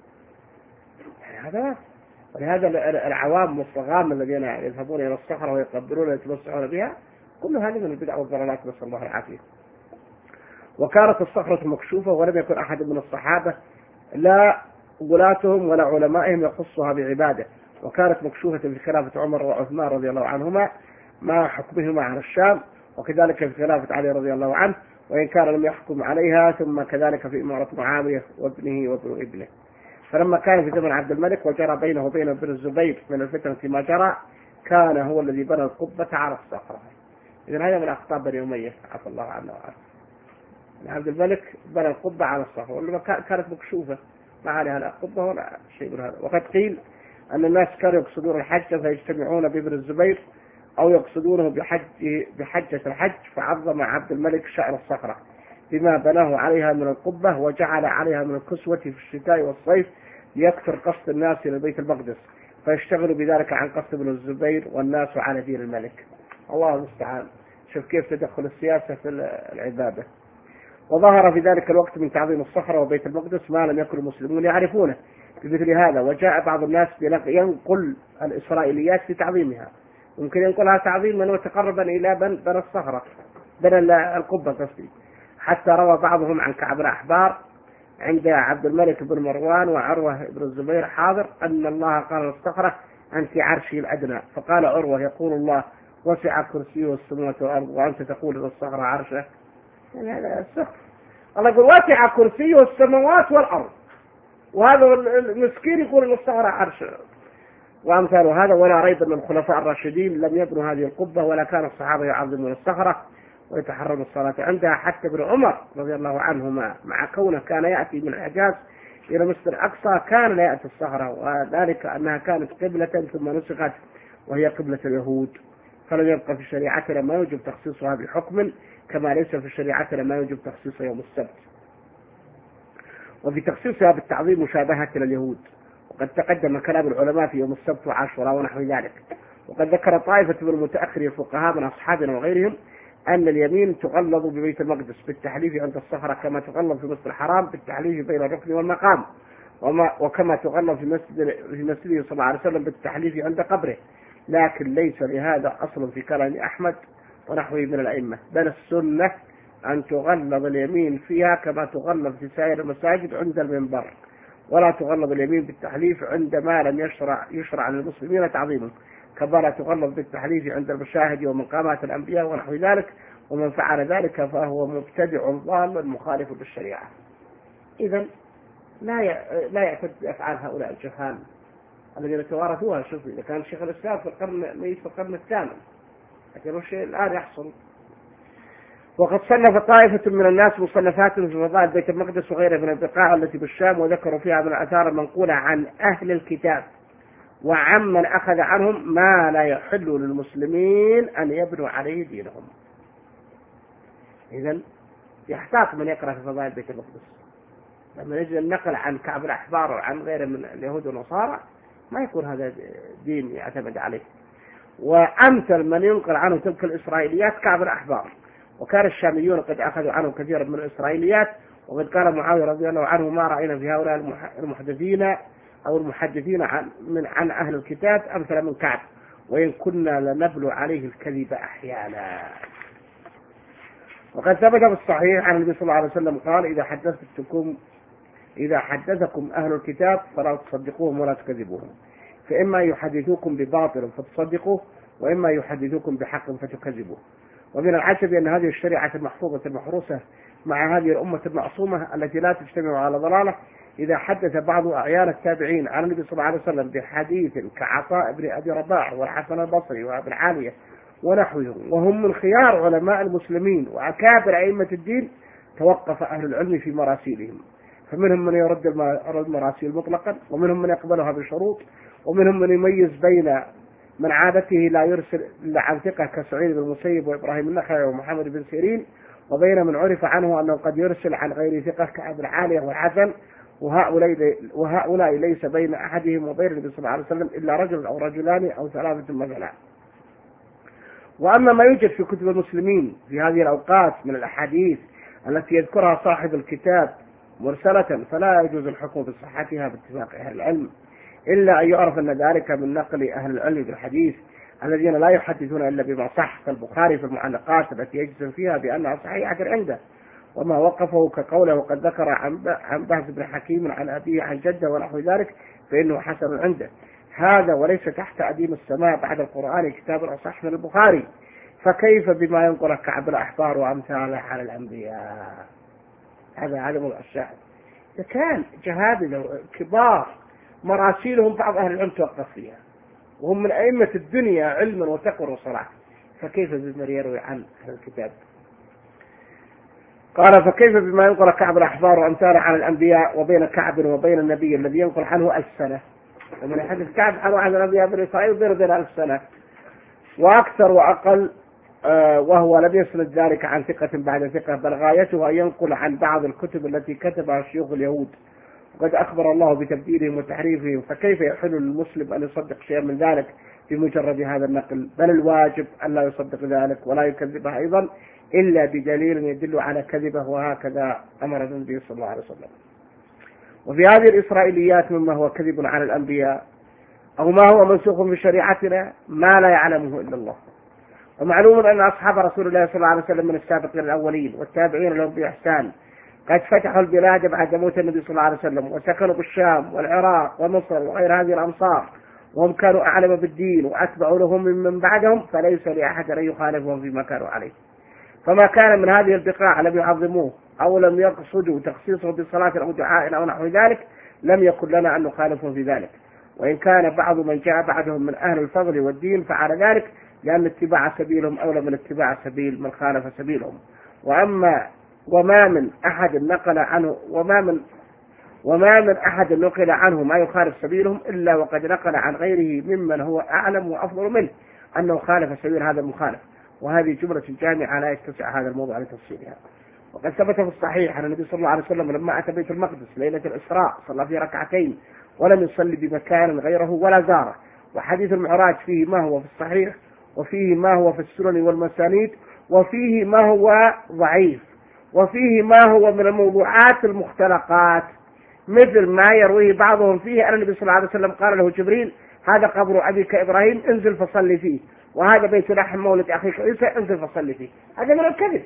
هذا ولهذا العوام والصغام الذين يذهبون إلى الصخرة ويقبلون ويتمسحون بها كل هذه من البدع والضلالات، نسأل الله العافية. وكانت الصخرة مكشوفة ولم يكن أحد من الصحابة لا غلاتهم ولا علمائهم يخصها بعبادة، وكانت مكشوفة في خلافة عمر وعثمان رضي الله عنهما مع حكمهما على الشام، وكذلك في خلافة علي رضي الله عنه وإن كان لم يحكم عليها، ثم كذلك في إمارة معاوية وابنه وابن ابنه. فلما كان في زمن عبد الملك وجرى بينه وبين ابن الزبير من الفتنة ما جرى، كان هو الذي بنى القبة على الصخرة. إذن هذا من أخطاء بني أمية عفى الله عنه وعنه. عبد الملك بنى القبة على الصخرة ولما كانت مكشوفة ما عليها لا قبة ولا شيء من هذا. وقد قيل أن الناس كانوا يقصدون الحج فيجتمعون بابن الزبير أو يقصدونه بحج بحجة الحج، فعظم عبد الملك شأن الصخرة بما بناه عليها من القبة وجعل عليها من الكسوة في الشتاء والصيف ليكثر قصد الناس إلى بيت المقدس، فيشتغلوا بذلك عن قصد ابن الزبير والناس على دين الملك. الله المستعان. شوف كيف تدخل السياسة في العبادة. وظهر في ذلك الوقت من تعظيم الصخرة وبيت المقدس ما لم يكن المسلمون يعرفونه بمثل هذا، وجاء بعض الناس ينقل الإسرائيليات في تعظيمها، ممكن ينقلها تعظيما وتقربا إلى بنى الصخرة بنى القبة قصدي، حتى روى بعضهم عن كعب الأحبار عند عبد الملك بن مروان وعروة بن الزبير حاضر أن الله قال للصخرة: أنت عرشي الأدنى، فقال عروة: يقول الله: وسع كرسيه السماوات والأرض وأنت تقول للصخرة عرشه. يعني هذا السخر. الله يقول: وسع كرسيه السماوات والأرض، وهذا المسكين يقول للصخرة عرشه. وأمثال هذا. ولا ريب أن الخلفاء الراشدين لم يبنوا هذه القبة، ولا كان الصحابة يعظمون الصخرة ويتحرموا الصلاة عندها، حتى ابن عمر رضي الله عنهما مع كونه كان يأتي من الحجاز إلى مسجد الأقصى كان لا يأتي الصخرة، وذلك أنها كانت قبلة ثم نسخت وهي قبلة اليهود، فلم يبقى في شريعتنا ما يجب تخصيصها بحكم، كما ليس في شريعتنا ما يجب تخصيص يوم السبت. وفي تخصيصها بالتعظيم مشابهة لليهود، وقد تقدم كلام العلماء في يوم السبت وعاشوراء ونحو ذلك. وقد ذكر طائفة من المتأخرين الفقهاء من أصحابنا وغيرهم أن اليمين تغلظ ببيت المقدس بالتحليف عند الصخرة كما تغلظ في مسجد الحرام بالتحليف بين الركن والمقام، وما وكما تغلظ في مسجد في مسجده صلى الله عليه وسلم بالتحليف عند قبره، لكن ليس لهذا أصل في كلام أحمد ونحوه من الأئمة، بل السنة أن تغلظ اليمين فيها كما تغلظ في سائر المساجد عند المنبر، ولا تغلظ اليمين بالتحليف عندما لم يشرع يشرع للمسلمين تعظيمه، كما لا تغلظ بالتحليف عند المشاهد ومقامات الأنبياء ونحو ذلك، ومن فعل ذلك فهو مبتدع ضال مخالف للشريعة. إذن لا لا يعتد بأفعال هؤلاء الجهال الذين توارثوها. شوف، إذا كان شيخ الإسلام في القرن ميت في القرن الثامن، لكن الشيء الآن يحصل. وقد صنف طائفة من الناس مصنفات في فضائل بيت المقدس وغيره من البقاع التي بالشام، وذكروا فيها من الآثار المنقولة عن أهل الكتاب وعمن أخذ عنهم ما لا يحل للمسلمين أن يبنوا عليه دينهم. إذن يحتاط من يقرأ في فضائل بيت المقدس. لما نجد النقل عن كعب الأحبار وعن غيره من اليهود والنصارى ما يكون هذا دين يعتمد عليه. وأمثل من ينقل عنه تلك الإسرائيليات كعب الأحبار، وكان الشاميون قد أخذوا عنه كثيرا من الإسرائيليات. وقد قال معاوية رضي الله عنه: ما رأينا في هؤلاء المحدثين أو المحدثين عن من عن أهل الكتاب أمثل من كعب، وإن كنا لنبلو عليه الكذب أحيانا. وقد ثبت في الصحيح عن النبي صلى الله عليه وسلم قال: إذا حدثتكم إذا حدثكم أهل الكتاب فلا تصدقوهم ولا تكذبوهم، فإما يحدثوكم بباطل فتصدقوه، وإما يحدثوكم بحق فتكذبوه. ومن العجب أن هذه الشريعة المحفوظة المحروسة مع هذه الأمة المعصومة التي لا تجتمع على ضلالة، إذا حدث بعض أعيان التابعين عن النبي صلى الله عليه وسلم بحديث كعطاء بن أبي رباح والحسن البصري وابن عالية ونحوهم، وهم من خيار علماء المسلمين وأكابر أئمة الدين، توقف أهل العلم في مراسيلهم، فمنهم من يرد المراسيل مطلقا، ومنهم من يقبلها بشروط، ومنهم من يميز بين من عادته لا يرسل إلا عن ثقة كسعيد بن المسيب وإبراهيم النخعي ومحمد بن سيرين، وبين من عرف عنه أنه قد يرسل عن غير ثقة كأبي العالية والحسن، وهؤلاء, وهؤلاء ليس بين أحدهم وبين النبي صلى الله عليه وسلم إلا رجل أو رجلان أو ثلاثة مثلا. وأما ما يوجد في كتب المسلمين في هذه الأوقات من الأحاديث التي يذكرها صاحب الكتاب مرسلة، فلا يجوز الحكم بصحتها باتفاق أهل العلم، إلا أن يعرف أن ذلك من نقل أهل العلم بالحديث الذين لا يحدثون إلا بما صح، كالبخاري في المعلقات التي يجزم فيها بأنها صحيحة عنده، وما وقفه كقوله وقد ذكر عن بهز بن حكيم عن أبيه عن جده ونحو ذلك فإنه حسن عنده. هذا وليس تحت أديم السماء بعد القرآن كتاب أصح من البخاري، فكيف بما ينقل كعب الأحبار وأمثاله على الأنبياء؟ هذا عالم الشاهد. إذا كان جهابذة كبار مراسيلهم بعض أهل العلم توقف فيها، وهم من أئمة الدنيا علما وتقوى وصلاح، فكيف بما يروي عن أهل الكتاب؟ قال: فكيف بما ينقل كعب الأحبار وأمثاله على الأنبياء، وبين كعب وبين النبي الذي ينقل عنه ألف سنة، ومن يحدث كعب عنه عن الأنبياء بن إسرائيل بين بين ألف سنة وأكثر وأقل، آه وهو لم يسند ذلك عن ثقة بعد ثقة، بل غايته أن ينقل عن بعض الكتب التي كتبها شيوخ اليهود، وقد أخبر الله بتبديلهم وتحريفهم، فكيف يحل للمسلم أن يصدق شيئا من ذلك بمجرد هذا النقل؟ بل الواجب أن لا يصدق ذلك ولا يكذبه أيضا إلا بدليل يدل على كذبه، وهكذا أمر النبي صلى الله عليه وسلم. وفي هذه الإسرائيليات مما هو كذب على الأنبياء أو ما هو منسوخ في شريعتنا ما لا يعلمه إلا الله. ومعلوم أن أصحاب رسول الله صلى الله عليه وسلم من السابقين الأولين والتابعين لهم بإحسان قد فتحوا البلاد بعد موت النبي صلى الله عليه وسلم، وسكنوا بالشام والعراق ومصر وغير هذه الأمصار، وهم كانوا أعلم بالدين وأتبعوا لهم من بعدهم، فليس لأحد أن يخالفهم فيما كانوا عليه. فما كان من هذه البقاع لم يعظموه أو لم يقصدوا تخصيصه بصلاة أو دعاء أو نحو ذلك، لم يكن لنا أن نخالفهم في ذلك، وإن كان بعض من جاء بعدهم من أهل الفضل والدين فعل ذلك، لأن اتباع سبيلهم أولى من اتباع سبيل من خالف سبيلهم. وأما وما من أحد نقل عنه وما من وما من أحد نقل عنه ما يخالف سبيلهم إلا وقد نقل عن غيره ممن هو أعلم وأفضل منه أنه خالف سبيل هذا المخالف، وهذه جملة جامعة لا يتسع هذا الموضوع لتفصيلها. وقد ثبت في الصحيح عن النبي صلى الله عليه وسلم لما أتى بيت المقدس ليلة الإسراء صلى فيه ركعتين ولم يصلي بمكان غيره ولا زاره. وحديث المعراج فيه ما هو في الصحيح، وفيه ما هو في السنن والمسانيد، وفيه ما هو ضعيف، وفيه ما هو من الموضوعات المختلقات، مثل ما يرويه بعضهم فيه أن النبي صلى الله عليه وسلم قال له جبريل: هذا قبر أبيك إبراهيم انزل فصلي فيه، وهذا بيت لحم مولد أخيك عيسى انزل فصلي فيه. هذا من الكذب.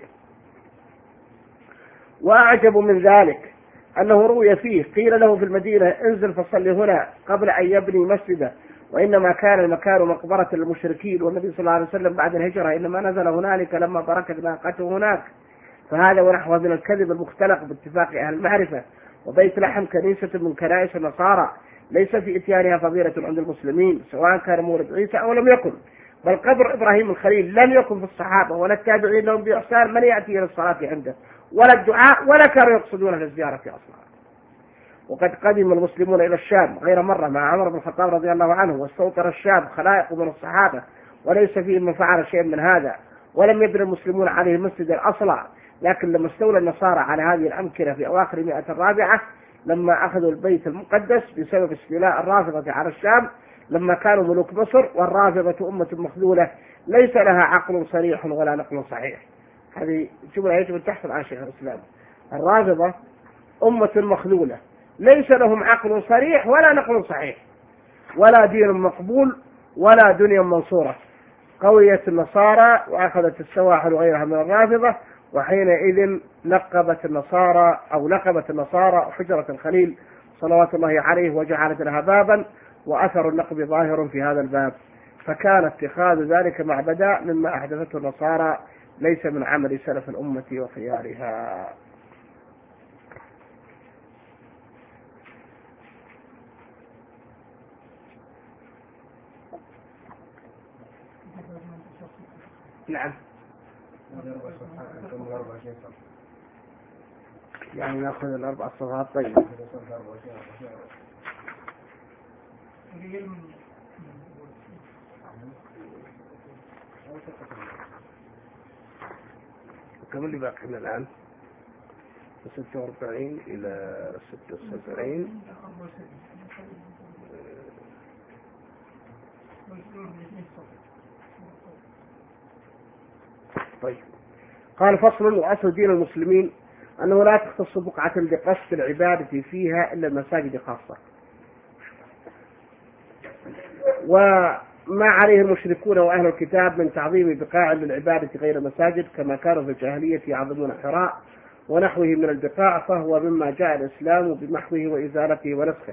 وأعجب من ذلك أنه روي فيه قيل له في المدينة: انزل فصلي هنا قبل أن يبني مسجدا، وإنما كان المكان مقبرة للمشركين، والنبي صلى الله عليه وسلم بعد الهجرة إنما نزل هنالك لما بركت ناقته هناك. فهذا ونحوه من الكذب المختلق باتفاق أهل المعرفة. وبيت لحم كنيسة من كنائس النصارى ليس في إتيانها فضيلة عند المسلمين، سواء كان مولد عيسى أو لم يكن، بل قبر إبراهيم الخليل لم يكن في الصحابة ولا التابعين لهم بإحسان من يأتي إلى الصلاة عنده ولا الدعاء، ولا كانوا يقصدون للزيارة أصلا. وقد قدم المسلمون إلى الشام غير مرة مع عمر بن الخطاب رضي الله عنه، واستوطن الشام خلائق من الصحابة وليس فيهم من فعل شيء من هذا، ولم يبني المسلمون عليه مسجدا أصلا. لكن لما استولى النصارى على هذه الأمكنة في أواخر المئة الرابعة، لما أخذوا البيت المقدس بسبب استيلاء الرافضة على الشام، لما كانوا ملوك مصر، والرافضة أمة مخذولة ليس لها عقل صريح ولا نقل صحيح. هذه جملة يجب أن تحصل على شيخ الإسلام. الرافضة أمة مخذولة ليس لهم عقل صريح ولا نقل صحيح، ولا دين مقبول، ولا دنيا منصورة. قويت النصارى وأخذت السواحل وغيرها من الرافضة، وحينئذ نقبت النصارى أو نقبت النصارى حجرة الخليل صلوات الله عليه وجعلت لها بابا، وأثر النقب ظاهر في هذا الباب. فكان اتخاذ ذلك معبدا مما أحدثته النصارى، ليس من عمل سلف الأمة وخيارها. نعم، يعني نأخذ الأربع صفحات. طيب، كم اللي باقي من الآن؟ ستة وأربعين إلى ستة وسبعين. طيب، قال: فصل. وأصل دين المسلمين أنه لا تختص بقعة لقصد العبادة فيها إلا المساجد خاصة، وما عليه المشركون وأهل الكتاب من تعظيم بقاع للعبادة غير مساجد، كما كانوا في الجاهلية يعظمون حراء ونحوه من البقاع، فهو مما جاء الإسلام بمحوه وإزالته ونسخه.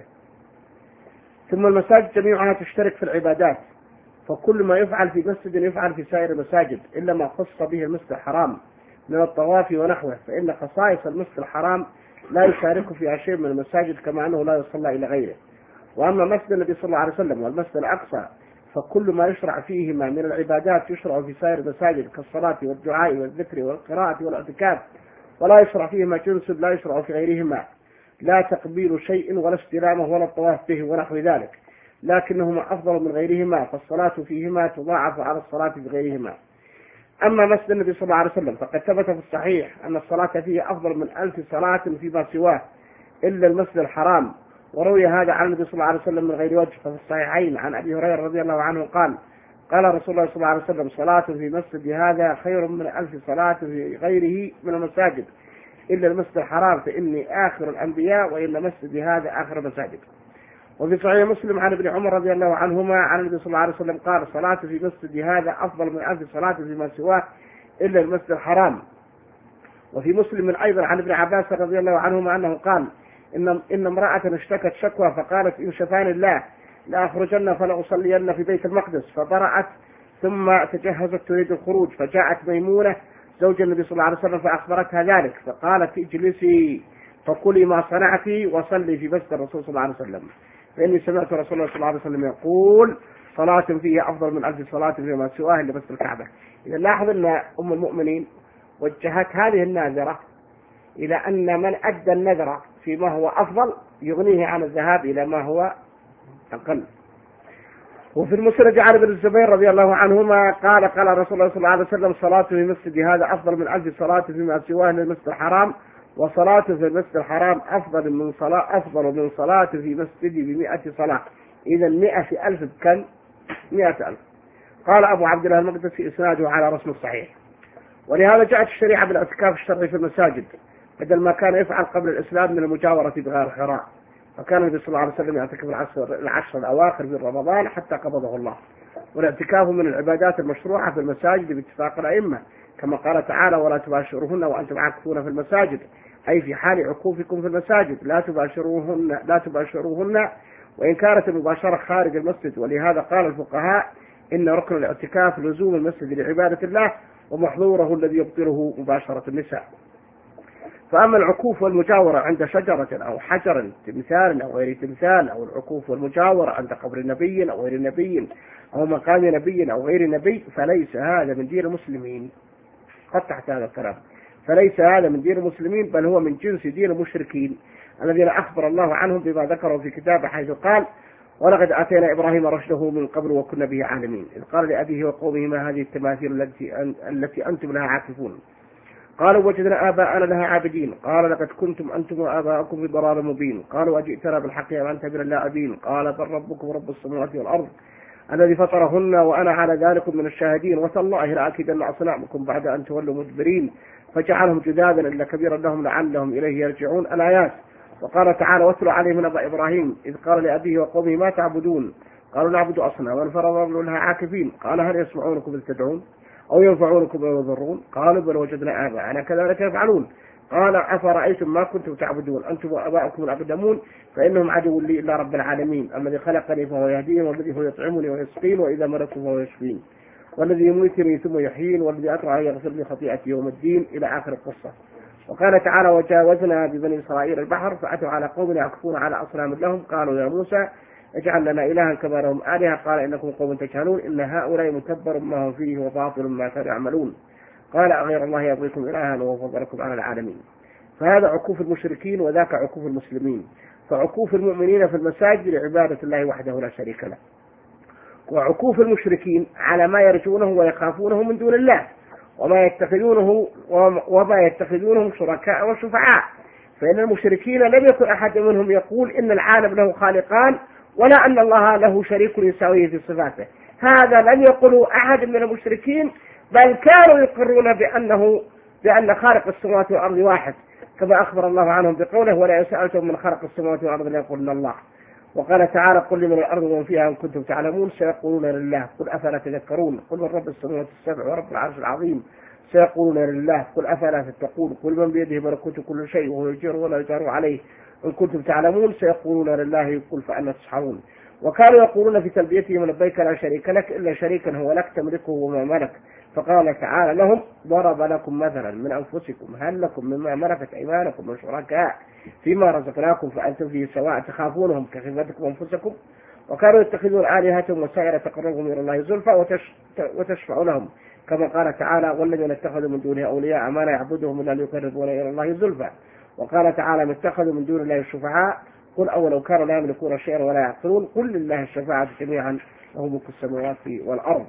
ثم المساجد جميعها تشترك في العبادات، فكل ما يفعل في مسجد يفعل في سائر المساجد إلا ما خص به المسجد الحرام من الطواف ونحوه، فإن خصائص المسجد الحرام لا يشارك فيها شيء من المساجد، كما أنه لا يصلى إلى غيره. وأما مسجد النبي صلى الله عليه وسلم والمسجد الأقصى فكل ما يشرع فيهما من العبادات يشرع في سائر المساجد، كالصلاة والدعاء والذكر والقراءة والاعتكاف، ولا يشرع فيهما جنس لا يشرع في غيرهما، لا تقبيل شيء ولا استلامه ولا الطواف به ونحو ذلك، لكنهما أفضل من غيرهما، فالصلاة فيهما تضاعف على الصلاة في غيرهما. أما مسجد النبي صلى الله عليه وسلم فقد ثبت في الصحيح أن الصلاة فيه أفضل من ألف صلاة فيما سواه إلا المسجد الحرام، وروي هذا عن النبي صلى الله عليه وسلم من غير وجه. ففي الصحيحين عن أبي هريرة رضي الله عنه قال: قال رسول الله صلى الله عليه وسلم: صلاة في مسجد هذا خير من ألف صلاة في غيره من المساجد إلا المسجد الحرام، فإني آخر الأنبياء وإن مسجد هذا آخر المساجد. وفي صحيح مسلم عن ابن عمر رضي الله عنهما عن النبي صلى الله عليه وسلم قال: صلاة في مسجد هذا أفضل من ألف صلاة فيما سواه إلا المسجد الحرام. وفي مسلم أيضا عن ابن عباس رضي الله عنهما أنه قال: إن إن امرأة اشتكت شكوى فقالت: إن شفاني الله لأخرجن فلأصلين في بيت المقدس، فبرأت ثم تجهزت تريد الخروج، فجاءت ميمونة زوج النبي صلى الله عليه وسلم فأخبرتها ذلك، فقالت: اجلسي فكلي ما صنعتي وصلي في مسجد الرسول صلى الله عليه وسلم، فإني سمعت رسول الله صلى الله عليه وسلم يقول: صلاة فيها أفضل من ألف صلاة فيما سواه إلا مسجد الكعبة. إذا لاحظ أن أم المؤمنين وجهت هذه الناظرة إلى أن من أدى النذر فيما هو أفضل يغنيه عن الذهاب إلى ما هو أقل. وفي المسند عن ابن الزبير رضي الله عنهما قال: قال رسول الله صلى الله عليه وسلم: صلاة في مسجد هذا أفضل من ألف صلاة فيما سواه للمسجد الحرام، وصلاته في المسجد الحرام أفضل من صلاة أفضل من صلاته في مسجدي بمئة صلاة. إذا مئة ألف بكم؟ مئة ألف. قال أبو عبد الله المقدسي إسناده على رسم الصحيح. ولهذا جاءت الشريعة بالاعتكاف الشرعي في المساجد بدل ما كان يفعل قبل الإسلام من المجاورة بغار حراء، فكان النبي صلى الله عليه وسلم يعتكف العشر, العشر الأواخر من رمضان حتى قبضه الله. والاعتكاف من العبادات المشروعة في المساجد باتفاق الأئمة، كما قال تعالى: ولا تباشروهن وأنتم عاكفون في المساجد، أي في حال عكوفكم في المساجد لا تباشروهن لا تباشروهن وإن كانت المباشرة خارج المسجد. ولهذا قال الفقهاء إن ركن الاعتكاف لزوم المسجد لعبادة الله، ومحظوره الذي يبطله مباشرة النساء. فأما العكوف والمجاورة عند شجرة أو حجر تمثال أو غير تمثال، أو العكوف والمجاورة عند قبر نبي أو غير نبي أو مقام نبي أو غير نبي، فليس هذا من دين المسلمين. قد تحت هذا الكلام، فليس هذا من دين المسلمين، بل هو من جنس دين المشركين الذين أخبر الله عنهم بما ذكروا في كتابه، حيث قال: ولقد آتينا إبراهيم رشده من قبل وكنا به عالمين، إذ قال لأبيه وقومه: ما هذه التماثيل التي التي أنتم لها عاكفون؟ قالوا: وجدنا آباءنا لها عابدين. قال: لقد كنتم أنتم وآباؤكم في ضلال مبين. قالوا: أجئتنا بالحق أم أنت من اللاعبين؟ قال: بل ربكم رب السماوات والأرض الذي فطرهن وأنا على ذلك من الشاهدين، وتالله لأكيدن أصنامكم بعد أن تولوا مدبرين، فجعلهم جذاذا إلا كبيرا لهم لعلهم إليه يرجعون. الآيات. وقال تعالى: واتل عليهم نبأ إبراهيم إذ قال لأبيه وقومه: ما تعبدون؟ قالوا: نعبد أصناما فنظل لها عاكفين. قال: هل يسمعونكم إذ تدعون أو ينفعونكم أو يضرون؟ قالوا: بل وجدنا آباءنا كذلك يفعلون. قال: أفرأيتم ما كنتم تعبدون أنتم وآباؤكم الأقدمون فإنهم عدو لي إلا رب العالمين، الذي خلقني فهو يهدين، والذي هو يطعمني ويسقين، وإذا مرضت فهو يشفين، والذي يميتني ثم يحيين، والذي أطمع أن يغفر لي خطيئتي يوم الدين، إلى آخر القصة. وقال تعالى: وجاوزنا ببني إسرائيل البحر فأتوا على قوم يعكفون على أصنام لهم، قالوا: يا موسى اجعل لنا إلها كما لهم آلهة، قال: إنكم قوم تجهلون، إن هؤلاء متبر ما هم فيه وباطل ما كانوا يعملون. قال: أغير الله يبغيكم إلها وفضلكم على العالمين. فهذا عكوف المشركين وذاك عكوف المسلمين. فعكوف المؤمنين في المساجد لعبادة الله وحده لا شريك له، وعكوف المشركين على ما يرجونه ويخافونه من دون الله، وما يتخذونه وما يتخذونهم شركاء وشفعاء. فإن المشركين لم يكن أحد منهم يقول إن العالم له خالقان، ولا أن الله له شريك يساويه في صفاته. هذا لم يقله أحد من المشركين، بل كانوا يقرون بأنه بأن خالق السماوات والأرض واحد، كما أخبر الله عنهم بقوله: ولا سألتم من خلق السماوات والأرض ليقولن الله. وقال تعالى: قل لمن الأرض ومن فيها إن كنتم تعلمون سيقولون لله قل أفلا تذكرون. قل من رب السماوات السبع ورب العرش العظيم سيقولون لله قل أفلا تتقون. قل من بيده ملكوت كل شيء وهو يجير ولا يجار عليه إن كنتم تعلمون سيقولون لله قل فأنا تسحرون. وكانوا يقولون في تلبيتهم: لبيك لا شريك لك إلا شريكا هو لك تملكه وما ملك. فقال تعالى لهم: ضرب لكم مثلا من أنفسكم هل لكم مما ملكت أيمانكم من شركاء فيما رزقناكم فأنتم فيه سواء تخافونهم كخيفتكم أنفسكم. وكانوا يتخذون آلهتهم وسائر تقربهم إلى الله زلفى وتشفع لهم، كما قال تعالى: والذين اتخذوا من دونه أولياء ما لا يعبدهم إلا ليقربون إلى الله زلفى. وقال تعالى: من اتخذوا من دون الله الشفعاء قل أولو كانوا لا يملكون شيئا ولا يعقلون قل لله الشفاعة جميعا له ملك السماوات والأرض.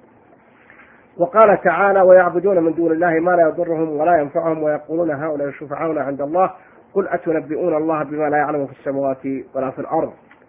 وقال تعالى: ويعبدون من دون الله ما لا يضرهم ولا ينفعهم ويقولون هؤلاء شفعاؤنا عند الله قل أتنبئون الله بما لا يعلم في السماوات ولا في الأرض.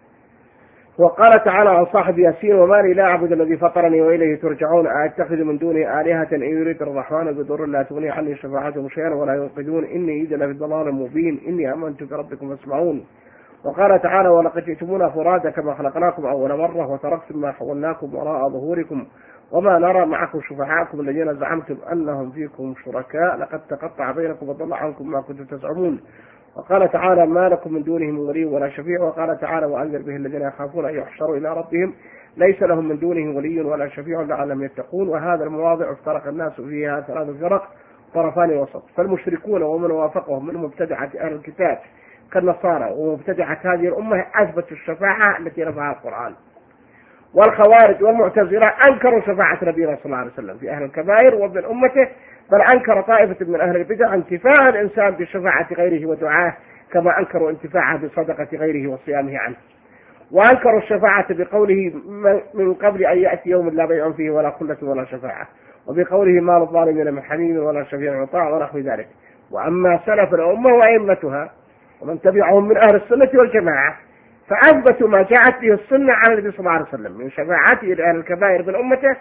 وقال تعالى عن صاحب ياسين: وما لي لا أعبد الذي فطرني وإليه ترجعون أتخذ من دونه آلهة إن يريد الرحمن بضر لا تغني عني شفاعتهم شيئا ولا ينقذون إني إذا لفي ضلال مبين إني آمنت بربكم فاسمعون. وقال تعالى: ولقد جئتمونا فرادا كما خلقناكم أول مرة وتركتم ما حولناكم وراء ظهوركم وما نرى معكم شفعاءكم الذين زعمتم أنهم فيكم شركاء لقد تقطع بينكم وضل عنكم ما كنتم تزعمون. وقال تعالى: ما لكم من دونه من ولي ولا شفيع. وقال تعالى: وأنذر به الذين يخافون أن يحشروا إلى ربهم ليس لهم من دونه ولي ولا شفيع لعلهم يتقون. وهذا المواضع افترق الناس فيها ثلاث فرق طرفان وسط، فالمشركون ومن وافقهم من مبتدعة أهل الكتاب كالنصارى ومبتدعة هذه الأمة أثبتوا الشفاعة التي رفعها القرآن. والخوارج والمعتزلة أنكروا شفاعة نبينا صلى الله عليه وسلم في أهل الكبائر وابن أمته، بل أنكر طائفة من أهل البدع انتفاع الإنسان بشفاعة غيره ودعاه، كما أنكروا انتفاعه بصدقة غيره وصيامه عنه. وأنكروا الشفاعة بقوله: من قبل أن يأتي يوم لا بيع فيه ولا خلة ولا شفاعة، وبقوله: ما للظالمين من حميم ولا شفيع يطاع ونحو ذلك. وأما سلف الأمة وأئمتها ومن تبعهم من أهل السنة والجماعة فأثبتوا ما جاءت به السنة عن النبي صلى الله عليه وسلم من شفاعته لأهل الكبائر من أمته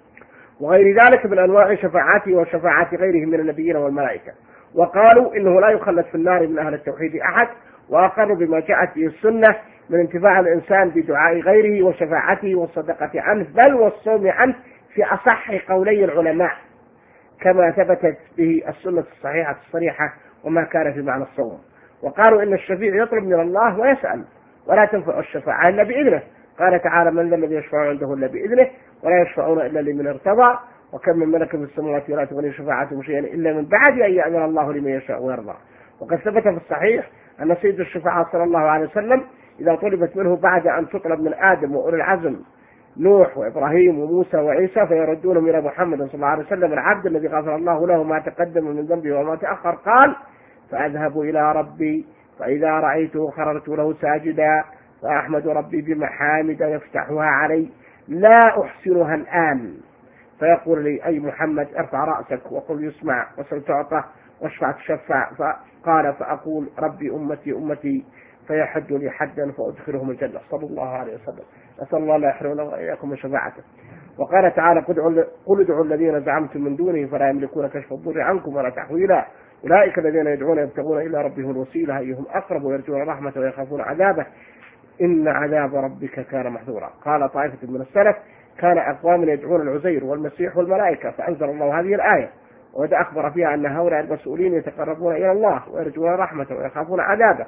وغير ذلك من أنواع شفاعته وشفاعات غيره من النبيين والملائكة، وقالوا إنه لا يخلد في النار من أهل التوحيد أحد، وأقروا بما جاءت به السنة من انتفاع الإنسان بدعاء غيره وشفاعته والصدقة عنه بل والصوم عنه في أصح قولي العلماء كما ثبتت به السنة الصحيحة الصريحة وما كان في معنى الصوم. وقالوا إن الشفيع يطلب من الله ويسأل ولا تنفع الشفاعة إلا بإذنه، قال تعالى من ذا الذي يشفع عنده إلا بإذنه ولا يشفعون إلا لمن ارتضى وكم من ملك في السماوات ولا تغني شفاعتهم شيئا إلا من بعد أن يأذن الله لمن يشاء ويرضى. وقد ثبت في الصحيح أن سيد الشفاعة صلى الله عليه وسلم إذا طلبت منه بعد أن تطلب من آدم وأولي العزم نوح وإبراهيم وموسى وعيسى فيردونهم إلى محمد صلى الله عليه وسلم العبد الذي غفر الله له ما تقدم من ذنبه وما تأخر، قال فأذهب إلى ربي فإذا رأيته خررت له ساجدا فأحمد ربي بمحامد يفتحها علي لا أحسنها الآن، فيقول لي أي محمد ارفع رأسك وقل يسمع وسل تعطى واشفع تشفع، فقال فأقول ربي أمتي أمتي فيحد لي حدا فأدخلهم الجنة صلى الله عليه وسلم. نسأل الله لا يحرمنا وإياكم من شفاعته. وقال تعالى قل ادعوا الذين زعمتم من دونه فلا يملكون كشف الضر عنكم ولا تحويلا أولئك الذين يدعون يبتغون إلى ربهم الوسيلة أيهم أقرب ويرجون رحمته ويخافون عذابه إن عذاب ربك كان محذورا. قال طائفة من السلف كان أقوام يدعون العزير والمسيح والملائكة فأنزل الله هذه الآية وقد أخبر فيها أن هؤلاء المسؤولين يتقربون إلى الله ويرجون رحمته ويخافون عذابه.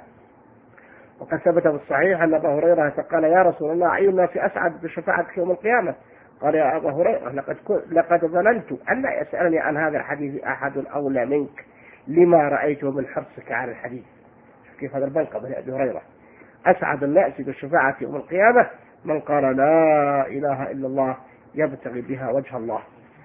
وقد ثبت في الصحيح أن أبا هريرة قال يا رسول الله أي الناس أسعد بشفاعتك يوم القيامة؟ قال يا أبا هريرة لقد لقد ظننت أن لا يسألني عن هذا الحديث أحد أولى منك لما رأيته من حرصك على الحديث. كيف هذا البنقة بني أبي هريرة أسعد الناس بالشفاعة يوم القيامة من قال لا إله إلا الله يبتغي بها وجه الله.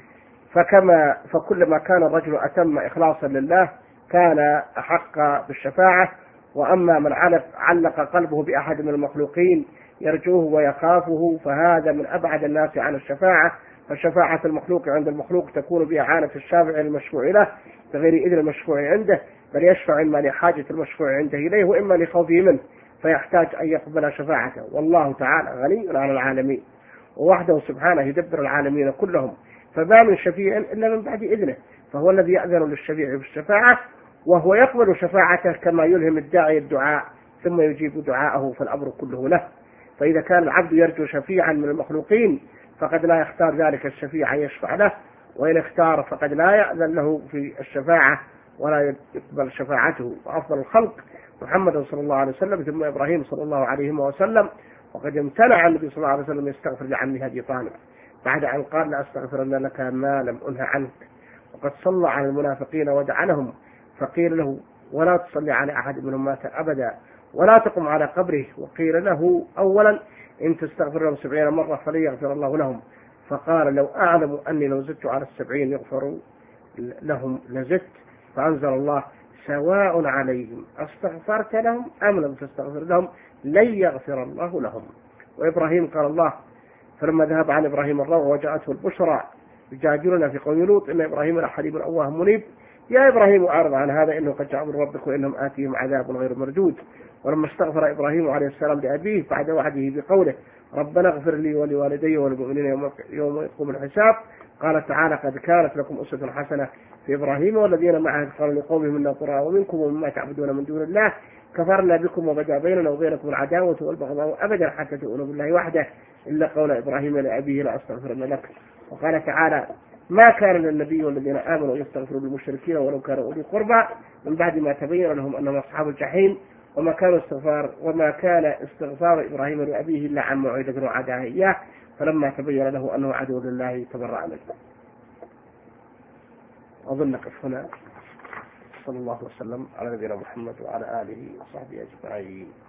فكما فكلما كان الرجل أتم إخلاصا لله كان أحق بالشفاعة. وأما من علق قلبه بأحد من المخلوقين يرجوه ويخافه فهذا من أبعد الناس عن الشفاعة، فشفاعة المخلوق عند المخلوق تكون بإعانة الشافع المشفوع له بغير إذن المشفوع عنده، بل يشفع إما لحاجة المشفوع عنده إليه وإما لخوفه منه فيحتاج أن يقبل شفاعته. والله تعالى غني عن العالمين ووحده سبحانه يدبر العالمين كلهم، فما من شفيع إلا من بعد إذنه، فهو الذي يأذن للشفيع بالشفاعة وهو يقبل شفاعته كما يلهم الداعي الدعاء ثم يجيب دعاءه فالأمر كله له. فإذا كان العبد يرجو شفيعا من المخلوقين فقد لا يختار ذلك الشفيع يشفع له، وإن اختار فقد لا يأذن له في الشفاعة ولا يقبل شفاعته. وأفضل الخلق محمد صلى الله عليه وسلم ثم إبراهيم صلى الله عليه وسلم، وقد امتنع النبي صلى الله عليه وسلم يستغفر لعمه أبي طالب بعد أن قال لأستغفرن لك ما لم أنه عنك. وقد صلى على المنافقين ودعنهم فقيل له ولا تصلي على أحد منهم مات أبدا ولا تقم على قبره، وقيل له أولا إن تستغفر لهم سبعين مرة فلن يغفر الله لهم، فقال لو أعلم أني لو زدت على السبعين يغفر لهم لزدت، فأنزل الله سواء عليهم استغفرت لهم أم لم تستغفر لهم لن يغفر الله لهم. وإبراهيم قال الله فلما ذهب عن إبراهيم الروع وجاءته البشرى يجادلنا في قوم لوط إن إبراهيم لحليم أواه منيب يا إبراهيم أعرض عن هذا إنه قد جاء من ربك وإنهم آتيهم عذاب غير مردود. ولما استغفر إبراهيم عليه السلام لأبيه بعد وعده بقوله ربنا اغفر لي ولوالدي وللمؤمنين يوم يقوم الحساب قال تعالى قد كانت لكم أسوة حسنة في إبراهيم والذين معه قالوا لقومهم إنا قرى ومنكم ومما تعبدون من دون الله كفرنا بكم وبدا بيننا وبينكم العداوة والبغضاء أبدا حتى تؤمنوا بالله وحده إلا قول إبراهيم لأبيه لا أستغفرن لك. وقال تعالى ما كان للنبي والذين آمنوا يستغفروا للمشركين ولو كانوا أولي قربى من بعد ما تبين لهم أنهم أصحاب الجحيم وما كان استغفار وما كان استغفار إبراهيم لأبيه إلا عن موعدة وعدها إياه فلما تبين له أنه عدو لله تبرأ منه. أظن نقف هنا. صلى الله وسلم على نبينا محمد وعلى آله وصحبه أجمعين.